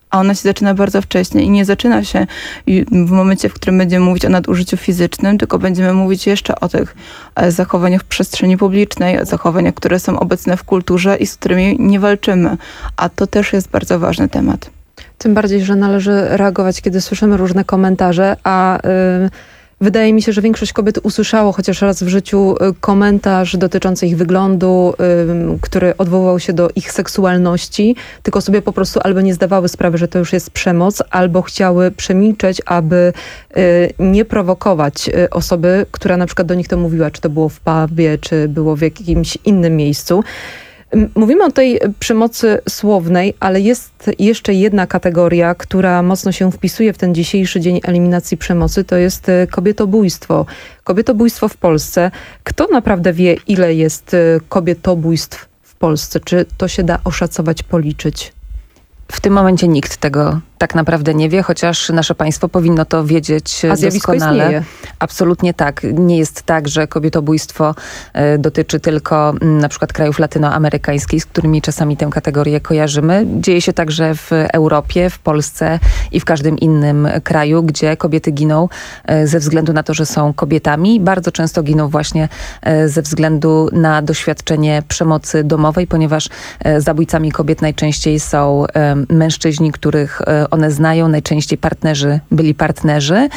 a ona się zaczyna bardzo wcześnie i nie zaczyna się w momencie, w którym będziemy mówić o nadużyciu fizycznym, tylko będziemy mówić jeszcze o tych zachowaniach w przestrzeni publicznej, zachowaniach, które są obecne w kulturze i z którymi nie walczymy. A to też jest bardzo ważny temat. Tym bardziej, że należy reagować, kiedy słyszymy różne komentarze, a yy, wydaje mi się, że większość kobiet usłyszało chociaż raz w życiu komentarz dotyczący ich wyglądu, yy, który odwoływał się do ich seksualności, tylko sobie po prostu albo nie zdawały sprawy, że to już jest przemoc, albo chciały przemilczeć, aby yy, nie prowokować yy, osoby, która na przykład do nich to mówiła, czy to było w pubie, czy było w jakimś innym miejscu. Mówimy o tej przemocy słownej, ale jest jeszcze jedna kategoria, która mocno się wpisuje w ten dzisiejszy dzień eliminacji przemocy, to jest kobietobójstwo. Kobietobójstwo w Polsce. Kto naprawdę wie, ile jest kobietobójstw w Polsce? Czy to się da oszacować, policzyć? W tym momencie nikt tego tak naprawdę nie wie, chociaż nasze państwo powinno to wiedzieć A zjawisko doskonale. istnieje. Absolutnie tak. Nie jest tak, że kobietobójstwo y, dotyczy tylko y, na przykład krajów latynoamerykańskich, z którymi czasami tę kategorię kojarzymy. Dzieje się także w Europie, w Polsce i w każdym innym kraju, gdzie kobiety giną y, ze względu na to, że są kobietami. Bardzo często giną właśnie y, ze względu na doświadczenie przemocy domowej, ponieważ y, zabójcami kobiet najczęściej są y, mężczyźni, których y, one znają, najczęściej partnerzy, byli partnerzy.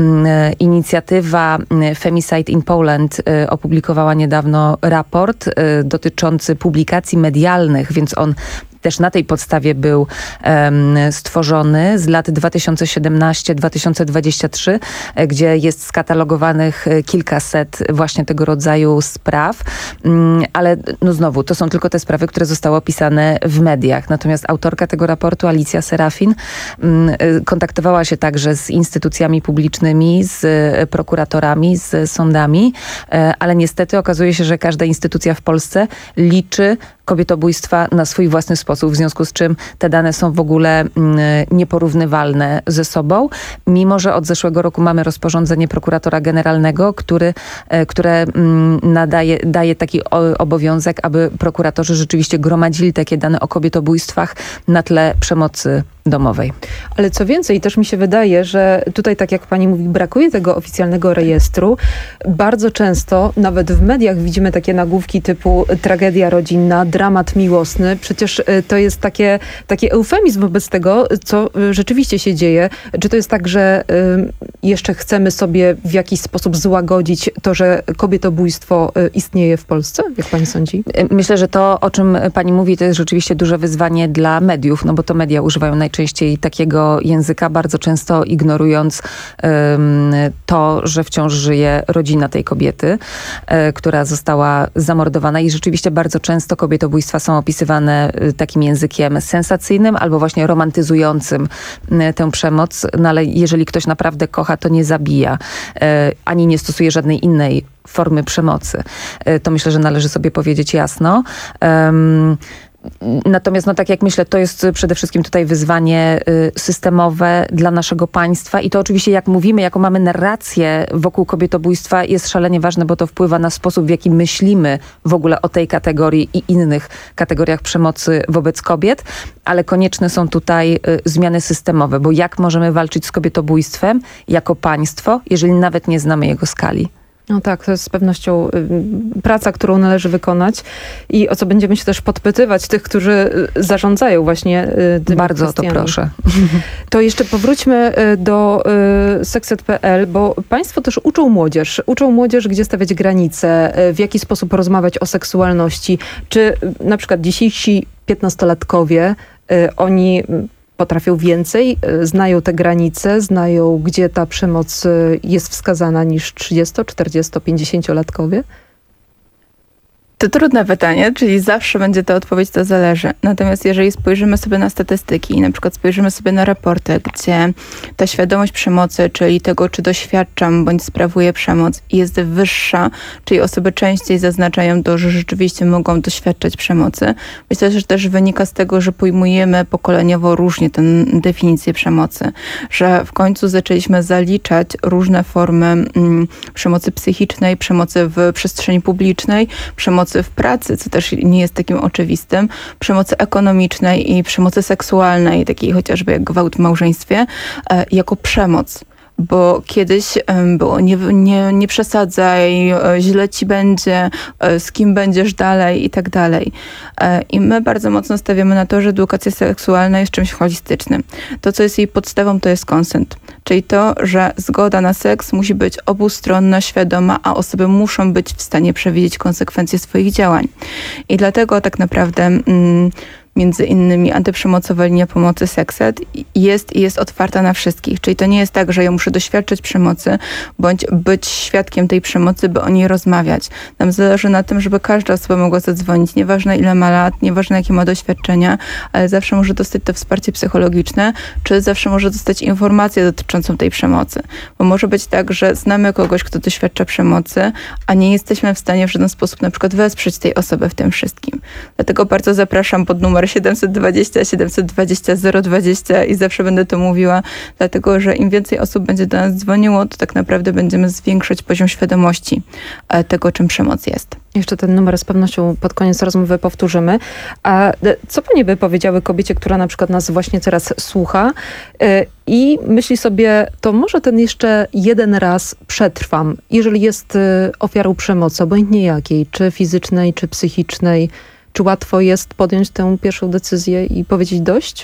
Inicjatywa Femicide in Poland opublikowała niedawno raport dotyczący publikacji medialnych, więc on też na tej podstawie był um, stworzony z lat dwa tysiące siedemnasty do dwa tysiące dwudziestego trzeciego, gdzie jest skatalogowanych kilkaset właśnie tego rodzaju spraw, um, ale no znowu, to są tylko te sprawy, które zostały opisane w mediach. Natomiast autorka tego raportu, Alicja Serafin, um, kontaktowała się także z instytucjami publicznymi, z prokuratorami, z sądami, ale niestety okazuje się, że każda instytucja w Polsce liczy kobietobójstwa na swój własny sposób, w związku z czym te dane są w ogóle nieporównywalne ze sobą, mimo że od zeszłego roku mamy rozporządzenie prokuratora generalnego, który, które nadaje, daje taki obowiązek, aby prokuratorzy rzeczywiście gromadzili takie dane o kobietobójstwach na tle przemocy domowej. Ale co więcej, też mi się wydaje, że tutaj, tak jak pani mówi, brakuje tego oficjalnego rejestru. Bardzo często, nawet w mediach widzimy takie nagłówki typu tragedia rodzinna, dramat miłosny. Przecież to jest takie, taki eufemizm wobec tego, co rzeczywiście się dzieje. Czy to jest tak, że jeszcze chcemy sobie w jakiś sposób złagodzić to, że kobietobójstwo istnieje w Polsce? Jak pani sądzi? Myślę, że to, o czym pani mówi, to jest rzeczywiście duże wyzwanie dla mediów, no bo to media używają najczęściej takiego języka, bardzo często ignorując um, to, że wciąż żyje rodzina tej kobiety, e, która została zamordowana i rzeczywiście bardzo często kobietobójstwa są opisywane takim językiem sensacyjnym albo właśnie romantyzującym e, tę przemoc, no ale jeżeli ktoś naprawdę kocha, to nie zabija, e, ani nie stosuje żadnej innej formy przemocy. E, to myślę, że należy sobie powiedzieć jasno. Um, Natomiast, no tak jak myślę, to jest przede wszystkim tutaj wyzwanie y, systemowe dla naszego państwa i to oczywiście, jak mówimy, jaką mamy narrację wokół kobietobójstwa, jest szalenie ważne, bo to wpływa na sposób, w jaki myślimy w ogóle o tej kategorii i innych kategoriach przemocy wobec kobiet, ale konieczne są tutaj y, zmiany systemowe, bo jak możemy walczyć z kobietobójstwem jako państwo, jeżeli nawet nie znamy jego skali? No tak, to jest z pewnością y, praca, którą należy wykonać i o co będziemy się też podpytywać tych, którzy y, zarządzają właśnie y, tymi Bardzo kwestiami. o to proszę. To jeszcze powróćmy y, do y, sekset kropka pe el, bo państwo też uczą młodzież. Uczą młodzież, gdzie stawiać granice, y, w jaki sposób rozmawiać o seksualności. Czy y, na przykład dzisiejsi piętnastolatkowie, y, oni... potrafią więcej, znają te granice, znają, gdzie ta przemoc jest wskazana niż trzydziesto-, czterdziesto-, pięćdziesięciolatkowie? To trudne pytanie, czyli zawsze będzie to odpowiedź, to zależy. Natomiast jeżeli spojrzymy sobie na statystyki i na przykład spojrzymy sobie na raporty, gdzie ta świadomość przemocy, czyli tego, czy doświadczam bądź sprawuję przemoc, jest wyższa, czyli osoby częściej zaznaczają to, że rzeczywiście mogą doświadczać przemocy. Myślę, że też wynika z tego, że pojmujemy pokoleniowo różnie tę definicję przemocy, że w końcu zaczęliśmy zaliczać różne formy mm, przemocy psychicznej, przemocy w przestrzeni publicznej, przemocy przemocy w pracy, co też nie jest takim oczywistym, przemocy ekonomicznej i przemocy seksualnej, takiej chociażby jak gwałt w małżeństwie, e, jako przemoc. Bo kiedyś było nie, nie, nie przesadzaj, źle ci będzie, z kim będziesz dalej i tak dalej. I my bardzo mocno stawiamy na to, że edukacja seksualna jest czymś holistycznym. To, co jest jej podstawą, to jest konsent. Czyli to, że zgoda na seks musi być obustronna, świadoma, a osoby muszą być w stanie przewidzieć konsekwencje swoich działań. I dlatego tak naprawdę... Mm, między innymi antyprzemocowa linia pomocy Sekset jest i jest otwarta na wszystkich. Czyli to nie jest tak, że ja muszę doświadczyć przemocy, bądź być świadkiem tej przemocy, by o niej rozmawiać. Nam zależy na tym, żeby każda osoba mogła zadzwonić, nieważne ile ma lat, nieważne jakie ma doświadczenia, ale zawsze może dostać to wsparcie psychologiczne, czy zawsze może dostać informację dotyczącą tej przemocy. Bo może być tak, że znamy kogoś, kto doświadcza przemocy, a nie jesteśmy w stanie w żaden sposób na przykład wesprzeć tej osoby w tym wszystkim. Dlatego bardzo zapraszam pod numer siedemset dwadzieścia siedemset dwadzieścia zero dwadzieścia i zawsze będę to mówiła, dlatego że im więcej osób będzie do nas dzwoniło, to tak naprawdę będziemy zwiększać poziom świadomości tego, czym przemoc jest. Jeszcze ten numer z pewnością pod koniec rozmowy powtórzymy. A co panie by powiedziały kobiecie, która na przykład nas właśnie teraz słucha yy, i myśli sobie, to może ten jeszcze jeden raz przetrwam, jeżeli jest yy, ofiarą przemocy, obojętnie jakiej, czy fizycznej, czy psychicznej. Czy łatwo jest podjąć tę pierwszą decyzję i powiedzieć dość?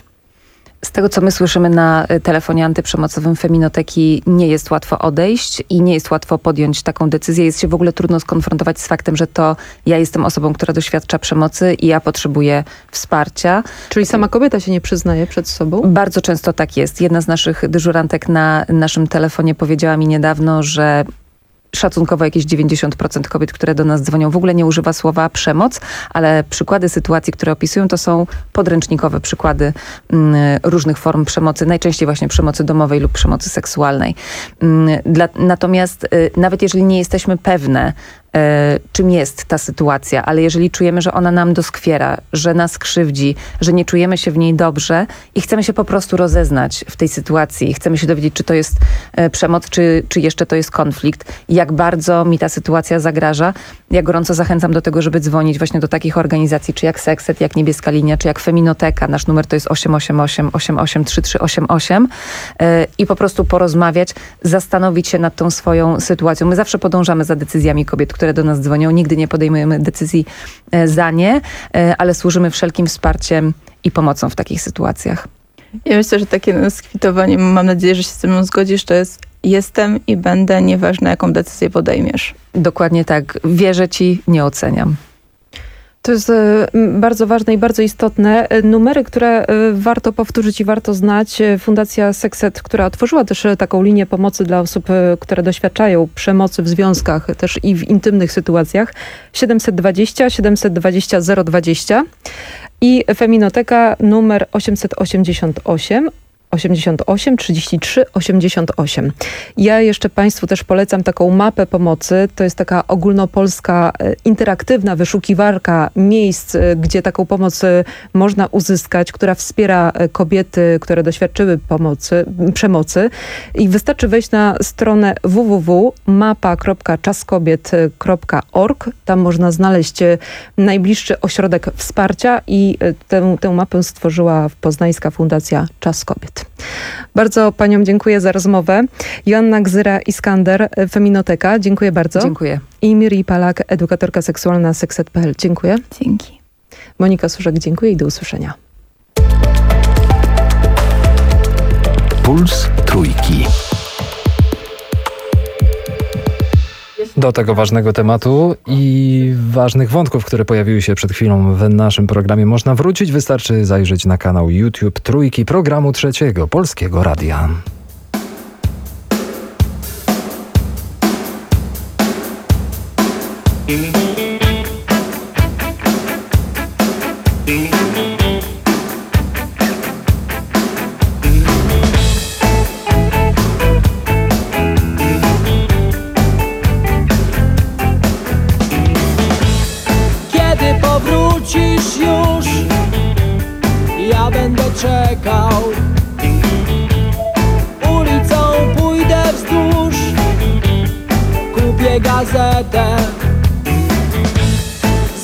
Z tego, co my słyszymy na telefonie antyprzemocowym Feminoteki, nie jest łatwo odejść i nie jest łatwo podjąć taką decyzję. Jest się w ogóle trudno skonfrontować z faktem, że to ja jestem osobą, która doświadcza przemocy i ja potrzebuję wsparcia. Czyli sama kobieta się nie przyznaje przed sobą? Bardzo często tak jest. Jedna z naszych dyżurantek na naszym telefonie powiedziała mi niedawno, że szacunkowo jakieś dziewięćdziesiąt procent kobiet, które do nas dzwonią, w ogóle nie używa słowa przemoc, ale przykłady sytuacji, które opisują, to są podręcznikowe przykłady mm, różnych form przemocy, najczęściej właśnie przemocy domowej lub przemocy seksualnej. Mm, dla, natomiast y, nawet jeżeli nie jesteśmy pewne, czym jest ta sytuacja, ale jeżeli czujemy, że ona nam doskwiera, że nas krzywdzi, że nie czujemy się w niej dobrze i chcemy się po prostu rozeznać w tej sytuacji, chcemy się dowiedzieć, czy to jest przemoc, czy, czy jeszcze to jest konflikt, jak bardzo mi ta sytuacja zagraża, ja gorąco zachęcam do tego, żeby dzwonić właśnie do takich organizacji, czy jak Sekset, jak Niebieska Linia, czy jak Feminoteka. Nasz numer to jest osiem osiem osiem osiem osiem trzy trzy osiem osiem i po prostu porozmawiać, zastanowić się nad tą swoją sytuacją. My zawsze podążamy za decyzjami kobiet, które do nas dzwonią. Nigdy nie podejmujemy decyzji za nie, ale służymy wszelkim wsparciem i pomocą w takich sytuacjach. Ja myślę, że takie skwitowanie, mam nadzieję, że się ze mną zgodzisz, to jest jestem i będę, nieważne jaką decyzję podejmiesz. Dokładnie tak. Wierzę ci, nie oceniam. To jest bardzo ważne i bardzo istotne. Numery, które warto powtórzyć i warto znać. Fundacja Sekset, która otworzyła też taką linię pomocy dla osób, które doświadczają przemocy w związkach, też i w intymnych sytuacjach. siedemset dwadzieścia siedemset dwadzieścia zero dwadzieścia i Feminoteka numer osiemset osiemdziesiąt osiem osiemdziesiąt osiem trzydzieści trzy osiemdziesiąt osiem. Ja jeszcze państwu też polecam taką mapę pomocy. To jest taka ogólnopolska interaktywna wyszukiwarka miejsc, gdzie taką pomoc można uzyskać, która wspiera kobiety, które doświadczyły pomocy, przemocy. I wystarczy wejść na stronę w w w kropka mapa kropka czas kobiet kropka org. Tam można znaleźć najbliższy ośrodek wsparcia i tę, tę mapę stworzyła Poznańska Fundacja Czas Kobiet. Bardzo paniom dziękuję za rozmowę. Joanna Gzyra-Iskander, Feminoteka. Dziękuję bardzo. Dziękuję. I Miri Palak, edukatorka seksualna sekset kropka p l. Dziękuję. Dzięki. Monika Suszek, dziękuję i do usłyszenia. Puls Trójki. Do tego ważnego tematu i ważnych wątków, które pojawiły się przed chwilą w naszym programie, można wrócić. Wystarczy zajrzeć na kanał YouTube Trójki Programu Trzeciego Polskiego Radia. Wrócisz już, ja będę czekał. Ulicą pójdę wzdłuż, kupię gazetę.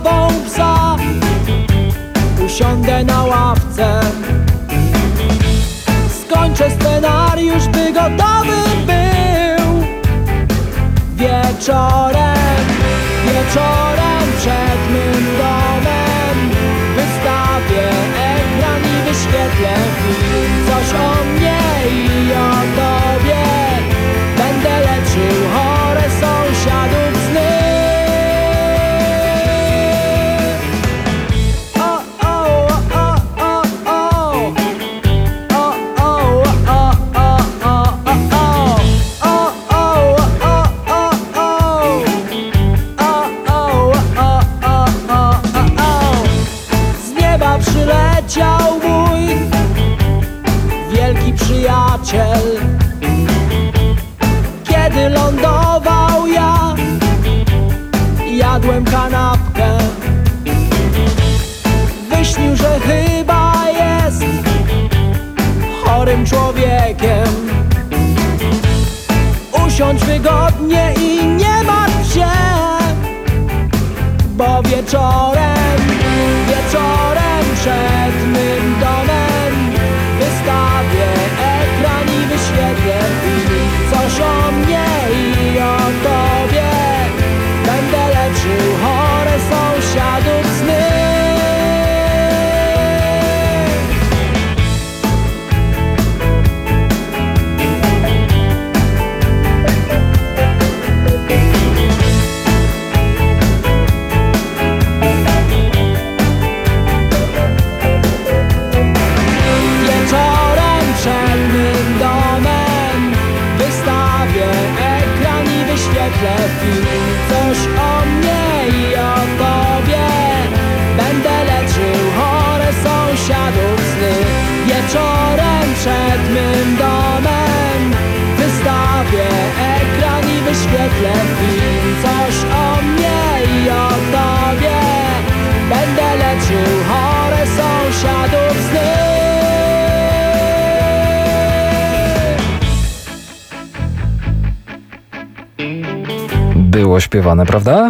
głową psa. Usiądę na ławce, skończę scenariusz, by gotowy był. Wieczorem, wieczorem przed mym domem wystawię ekran i wyświetlę film. Coś o mnie i o tobie, będę leczył chore sąsiadów sny. Przyleciał mój wielki przyjaciel. Kiedy lądował ja, jadłem kanapkę. Wyśnił, że chyba jest chorym człowiekiem. Usiądź wygodnie i nie martw się, bo wieczorem, wieczorem przed mym domem wystawię ekran i wyświetlę film. Coś o mnie i o tobie, będę leczył chore sąsiadów sny. Film. Coś o mnie i o tobie, będę leczył chore sąsiadów sny. Wieczorem przed mym domem wystawię ekran i wyświetlę film. Coś o mnie i o tobie, będę leczył chore sąsiadów sny. Było śpiewane, prawda?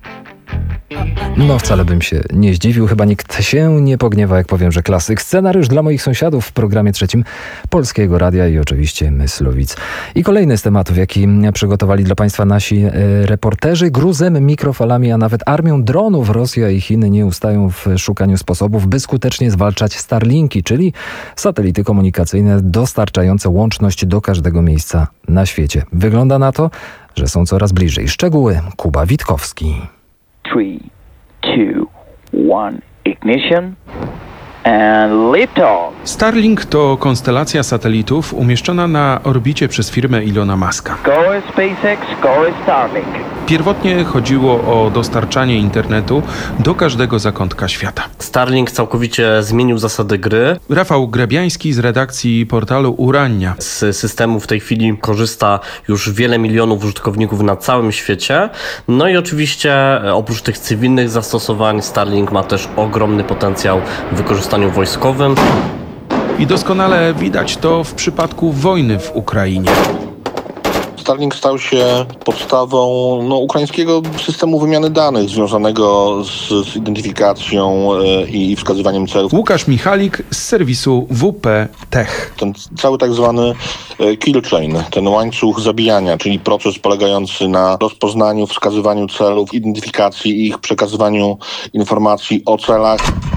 No wcale bym się nie zdziwił, chyba nikt się nie pogniewa, jak powiem, że klasyk. Scenariusz dla moich sąsiadów w programie trzecim Polskiego Radia i oczywiście Myslowic. I kolejny z tematów, jaki przygotowali dla Państwa nasi e, reporterzy. Gruzem, mikrofalami, a nawet armią dronów Rosja i Chiny nie ustają w szukaniu sposobów, by skutecznie zwalczać Starlinki, czyli satelity komunikacyjne dostarczające łączność do każdego miejsca na świecie. Wygląda na to, że są coraz bliżej. Szczegóły Kuba Witkowski. three, two, one, ignition and liftoff. Starlink to konstelacja satelitów umieszczona na orbicie przez firmę Ilona Muska. Go SpaceX, go Starlink. Pierwotnie chodziło o dostarczanie internetu do każdego zakątka świata. Starlink całkowicie zmienił zasady gry. Rafał Grabiański z redakcji portalu Urania. Z systemu w tej chwili korzysta już wiele milionów użytkowników na całym świecie. No i oczywiście oprócz tych cywilnych zastosowań Starlink ma też ogromny potencjał w wykorzystaniu wojskowym. I doskonale widać to w przypadku wojny w Ukrainie. Starlink stał się podstawą no, ukraińskiego systemu wymiany danych związanego z, z identyfikacją e, i wskazywaniem celów. Łukasz Michalik z serwisu W P Tech. Ten cały tak zwany e, kill chain, ten łańcuch zabijania, czyli proces polegający na rozpoznaniu, wskazywaniu celów, identyfikacji i ich przekazywaniu informacji o celach.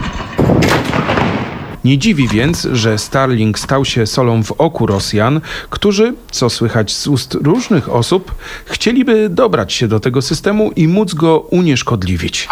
Nie dziwi więc, że Starlink stał się solą w oku Rosjan, którzy, co słychać z ust różnych osób, chcieliby dobrać się do tego systemu i móc go unieszkodliwić.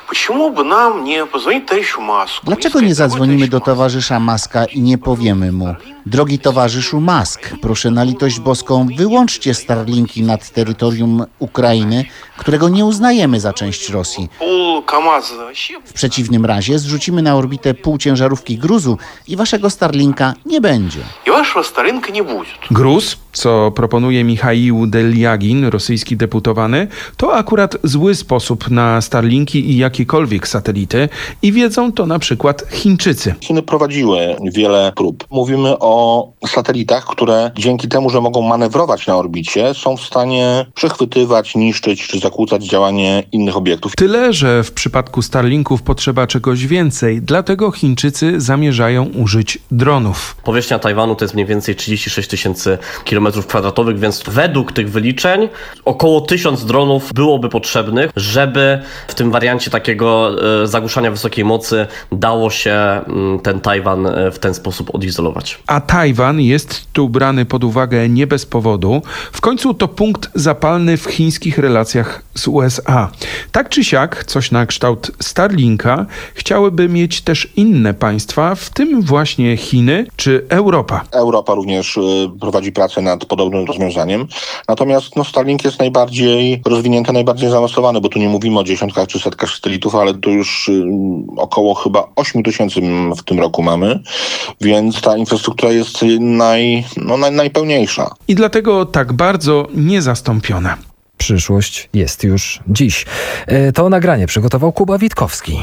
Dlaczego nie zadzwonimy do towarzysza Muska i nie powiemy mu: drogi towarzyszu Musk, proszę na litość boską, wyłączcie Starlinki nad terytorium Ukrainy, którego nie uznajemy za część Rosji. W przeciwnym razie zrzucimy na orbitę pół ciężarówki gruzu i waszego Starlinka nie będzie. Gruz? co proponuje Michaił Deliagin, rosyjski deputowany, to akurat zły sposób na Starlinki i jakiekolwiek satelity i wiedzą to na przykład Chińczycy. Chiny prowadziły wiele prób. Mówimy o satelitach, które dzięki temu, że mogą manewrować na orbicie, są w stanie przechwytywać, niszczyć czy zakłócać działanie innych obiektów. Tyle, że w przypadku Starlinków potrzeba czegoś więcej, dlatego Chińczycy zamierzają użyć dronów. Powierzchnia Tajwanu to jest mniej więcej trzydzieści sześć tysięcy kilometrów kwadratowych, więc według tych wyliczeń około tysiąc dronów byłoby potrzebnych, żeby w tym wariancie takiego e, zagłuszania wysokiej mocy dało się m, ten Tajwan e, w ten sposób odizolować. A Tajwan jest tu brany pod uwagę nie bez powodu. W końcu to punkt zapalny w chińskich relacjach z U S A. Tak czy siak, coś na kształt Starlinka chciałyby mieć też inne państwa, w tym właśnie Chiny czy Europa. Europa również y, prowadzi pracę nad podobnym rozwiązaniem. Natomiast no, Starlink jest najbardziej rozwinięty, najbardziej zaawansowany, bo tu nie mówimy o dziesiątkach czy setkach satelitów, ale to już y, około chyba ośmiu tysięcy w tym roku mamy, więc ta infrastruktura jest naj, no, naj, najpełniejsza. I dlatego tak bardzo niezastąpiona. Przyszłość jest już dziś. E, To nagranie przygotował Kuba Witkowski.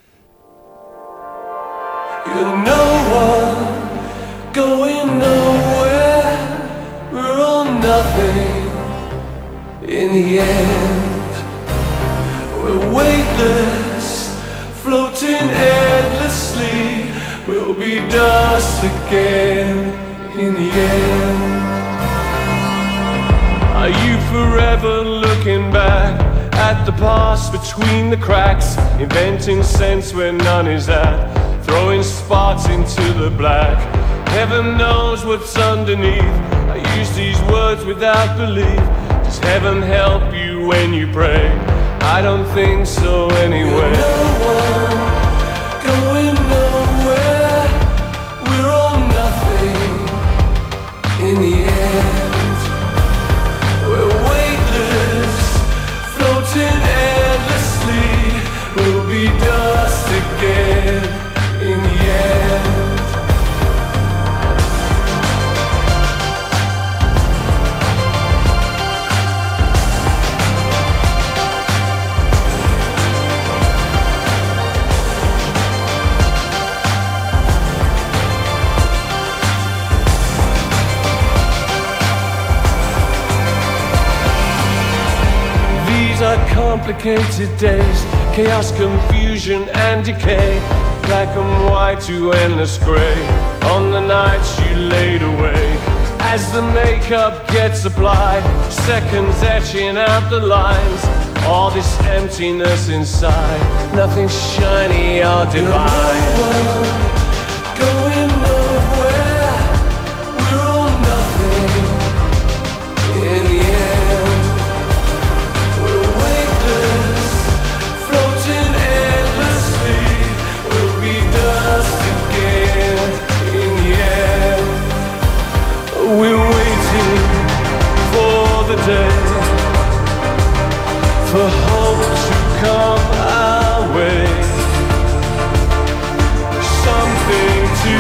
You're no one going nowhere. We're all nothing in the end. We're weightless, floating endlessly. We'll be dust again in the end. Are you forever looking back at the past between the cracks, inventing sense where none is at, throwing sparks into the black? Heaven knows what's underneath. I use these words without belief. Does heaven help you when you pray? I don't think so anyway. No one going nowhere. We're all nothing in the end. We're weightless, floating endlessly. We'll be dust again in the end. These are complicated days, chaos, confusion and decay. Black and white to endless grey, on the nights you laid away. As the makeup gets applied, seconds etching out the lines. All this emptiness inside, nothing shiny or divine. Going nowhere, we're all nothing in the end. We're weightless, floating endlessly. We'll be dust again in the end. We're waiting for the day, for hope to come our way. Something to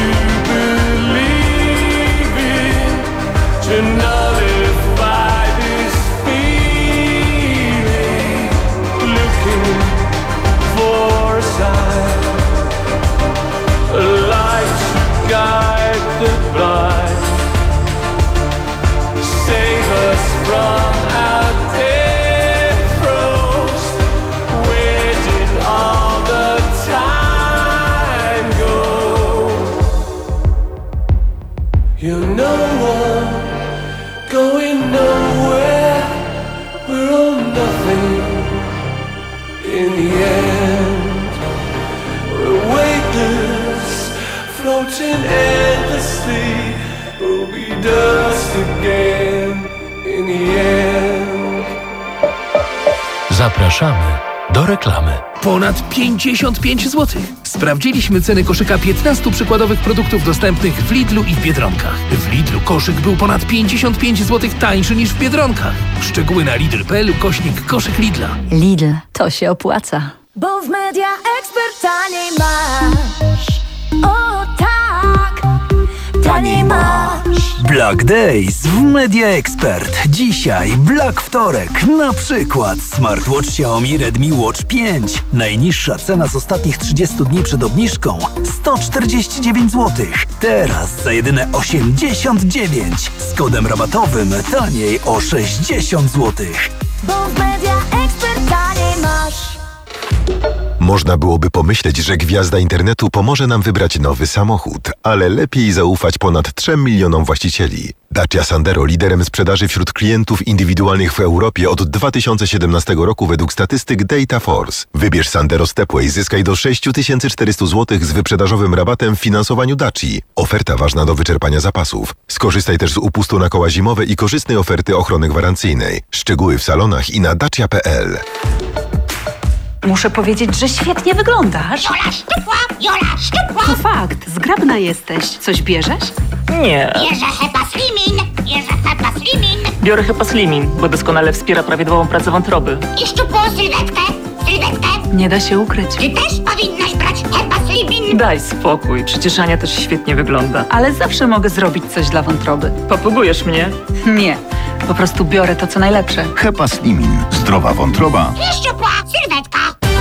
believe in, to nullify this feeling. Looking for a sign, a light to guide the blind. Save us from our death throes. Where did all the time go? You're no one going nowhere. We're all nothing in the end. We're weightless, floating endlessly. We'll be dust again in the end. Zapraszamy do reklamy. Ponad pięćdziesiąt pięć złotych. Sprawdziliśmy ceny koszyka piętnastu przykładowych produktów dostępnych w Lidlu i w Biedronkach. W Lidlu koszyk był ponad pięćdziesiąt pięć złotych tańszy niż w Biedronkach. Szczegóły na lidl kropka p l ukośnik koszyk Lidla. Lidl, to się opłaca. Bo w Media Expert taniej masz. O tak, taniej masz. Black Days w Media Expert. Dzisiaj Black Wtorek. Na przykład smartwatch Xiaomi Redmi Watch pięć. Najniższa cena z ostatnich trzydziestu dni przed obniżką sto czterdzieści dziewięć złotych. Teraz za jedyne osiemdziesiąt dziewięć. Z kodem rabatowym taniej o sześćdziesiąt złotych. Bo w Media Expert taniej masz. Można byłoby pomyśleć, że gwiazda internetu pomoże nam wybrać nowy samochód, ale lepiej zaufać ponad trzem milionom właścicieli. Dacia Sandero liderem sprzedaży wśród klientów indywidualnych w Europie od dwa tysiące siedemnastego roku według statystyk Data Force. Wybierz Sandero Stepway, zyskaj do sześć tysięcy czterysta złotych z wyprzedażowym rabatem w finansowaniu Daci. Oferta ważna do wyczerpania zapasów. Skorzystaj też z upustu na koła zimowe i korzystnej oferty ochrony gwarancyjnej. Szczegóły w salonach i na dacia kropka p l. Muszę powiedzieć, że świetnie wyglądasz. Jola szczupła, Jola szczupła. To fakt, zgrabna jesteś. Coś bierzesz? Nie. Bierze Hepa Slimin, bierze Hepa Slimin. Biorę Hepa Slimin, bo doskonale wspiera prawidłową pracę wątroby. I szczupłą sylwetkę, sylwetkę. Nie da się ukryć. Ty też powinnaś brać Hepa Slimin. Daj spokój, przecież Ania też świetnie wygląda. Ale zawsze mogę zrobić coś dla wątroby. Popugujesz mnie? Nie, po prostu biorę to, co najlepsze. Hepa Slimin. Zdrowa wątroba. I szczupła sylwetka.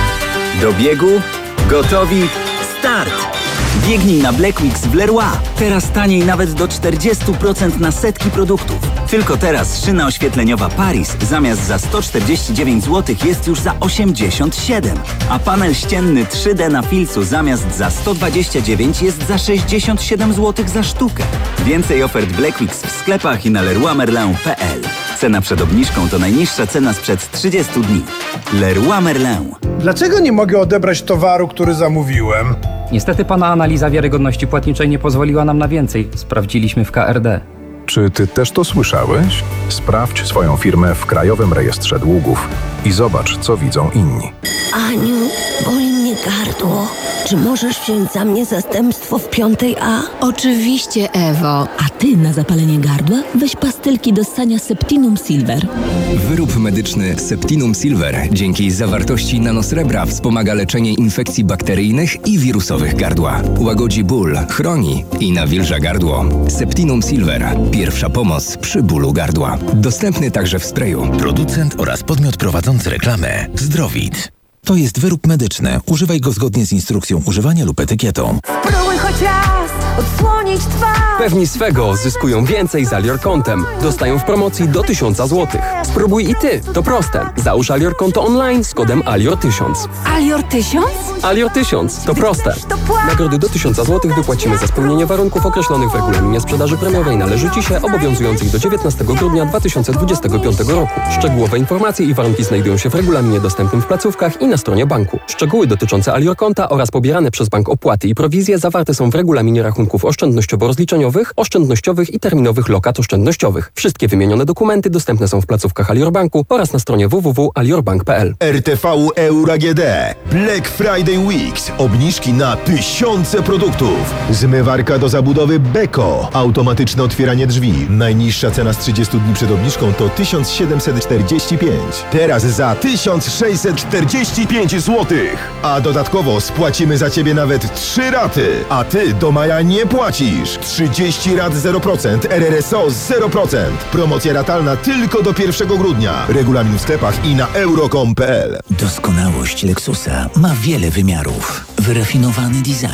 Do biegu, gotowi, start! Biegnij na Black Weeks w Leroy. Teraz taniej nawet do czterdzieści procent na setki produktów. Tylko teraz szyna oświetleniowa Paris zamiast za sto czterdzieści dziewięć złotych jest już za osiemdziesiąt siedem. A panel ścienny trzy D na filcu zamiast za sto dwadzieścia dziewięć jest za sześćdziesiąt siedem złotych za sztukę. Więcej ofert Black Weeks w sklepach i na leroy merlin kropka p l. Cena przed obniżką to najniższa cena sprzed trzydziestu dni. Leroy Merlin. Dlaczego nie mogę odebrać towaru, który zamówiłem? Niestety pana analiza wiarygodności płatniczej nie pozwoliła nam na więcej. Sprawdziliśmy w K R D. Czy ty też to słyszałeś? Sprawdź swoją firmę w Krajowym Rejestrze Długów i zobacz, co widzą inni. Aniu, boli mnie gardło. Czy możesz wziąć za mnie zastępstwo w piątej A? Oczywiście, Ewo. A ty na zapalenie gardła weź pastylki do ssania Septinum Silver. Wyrób medyczny Septinum Silver dzięki zawartości nanosrebra wspomaga leczenie infekcji bakteryjnych i wirusowych gardła. Łagodzi ból, chroni i nawilża gardło. Septinum Silver. Pierwsza pomoc przy bólu gardła. Dostępny także w sprayu. Producent oraz podmiot prowadzący reklamę Zdrowit. To jest wyrób medyczny. Używaj go zgodnie z instrukcją używania lub etykietą. Spróbuj choć raz odsłonić twarz. Pewni swego zyskują więcej z Alior Kontem. Dostają w promocji do tysiąca złotych. Spróbuj i ty. To proste. Załóż Alior Konto online z kodem Alior tysiąc. Alior tysiąc? Alior tysiąc. To proste. Nagrody do tysiąca złotych wypłacimy za spełnienie warunków określonych w regulaminie sprzedaży premiowej należy dzisiaj obowiązującej do dziewiętnastego grudnia dwa tysiące dwudziestego piątego roku. Szczegółowe informacje i warunki znajdują się w regulaminie dostępnym w placówkach i na stronie banku. Szczegóły dotyczące Alior Konta oraz pobierane przez bank opłaty i prowizje zawarte są w regulaminie rachunków oszczędnościowo-rozliczeniowych, oszczędnościowych i terminowych lokat oszczędnościowych. Wszystkie wymienione dokumenty dostępne są w placówkach Alior Banku oraz na stronie w w w kropka alior bank kropka p l. R T V Euro A G D. Black Friday Weeks. Obniżki na tysiące produktów. Zmywarka do zabudowy Beko. Automatyczne otwieranie drzwi. Najniższa cena z trzydziestu dni przed obniżką to tysiąc siedemset czterdzieści pięć. Teraz za tysiąc sześćset czterdzieści pięć złotych. A dodatkowo spłacimy za ciebie nawet trzy raty. A ty do maja nie płacisz. trzydzieści rat zero procent, R R S O zero procent. Promocja ratalna tylko do pierwszego grudnia. Regulamin w sklepach i na euro kropka com kropka p l. Doskonałość Lexusa ma wiele wymiarów. Wyrafinowany design,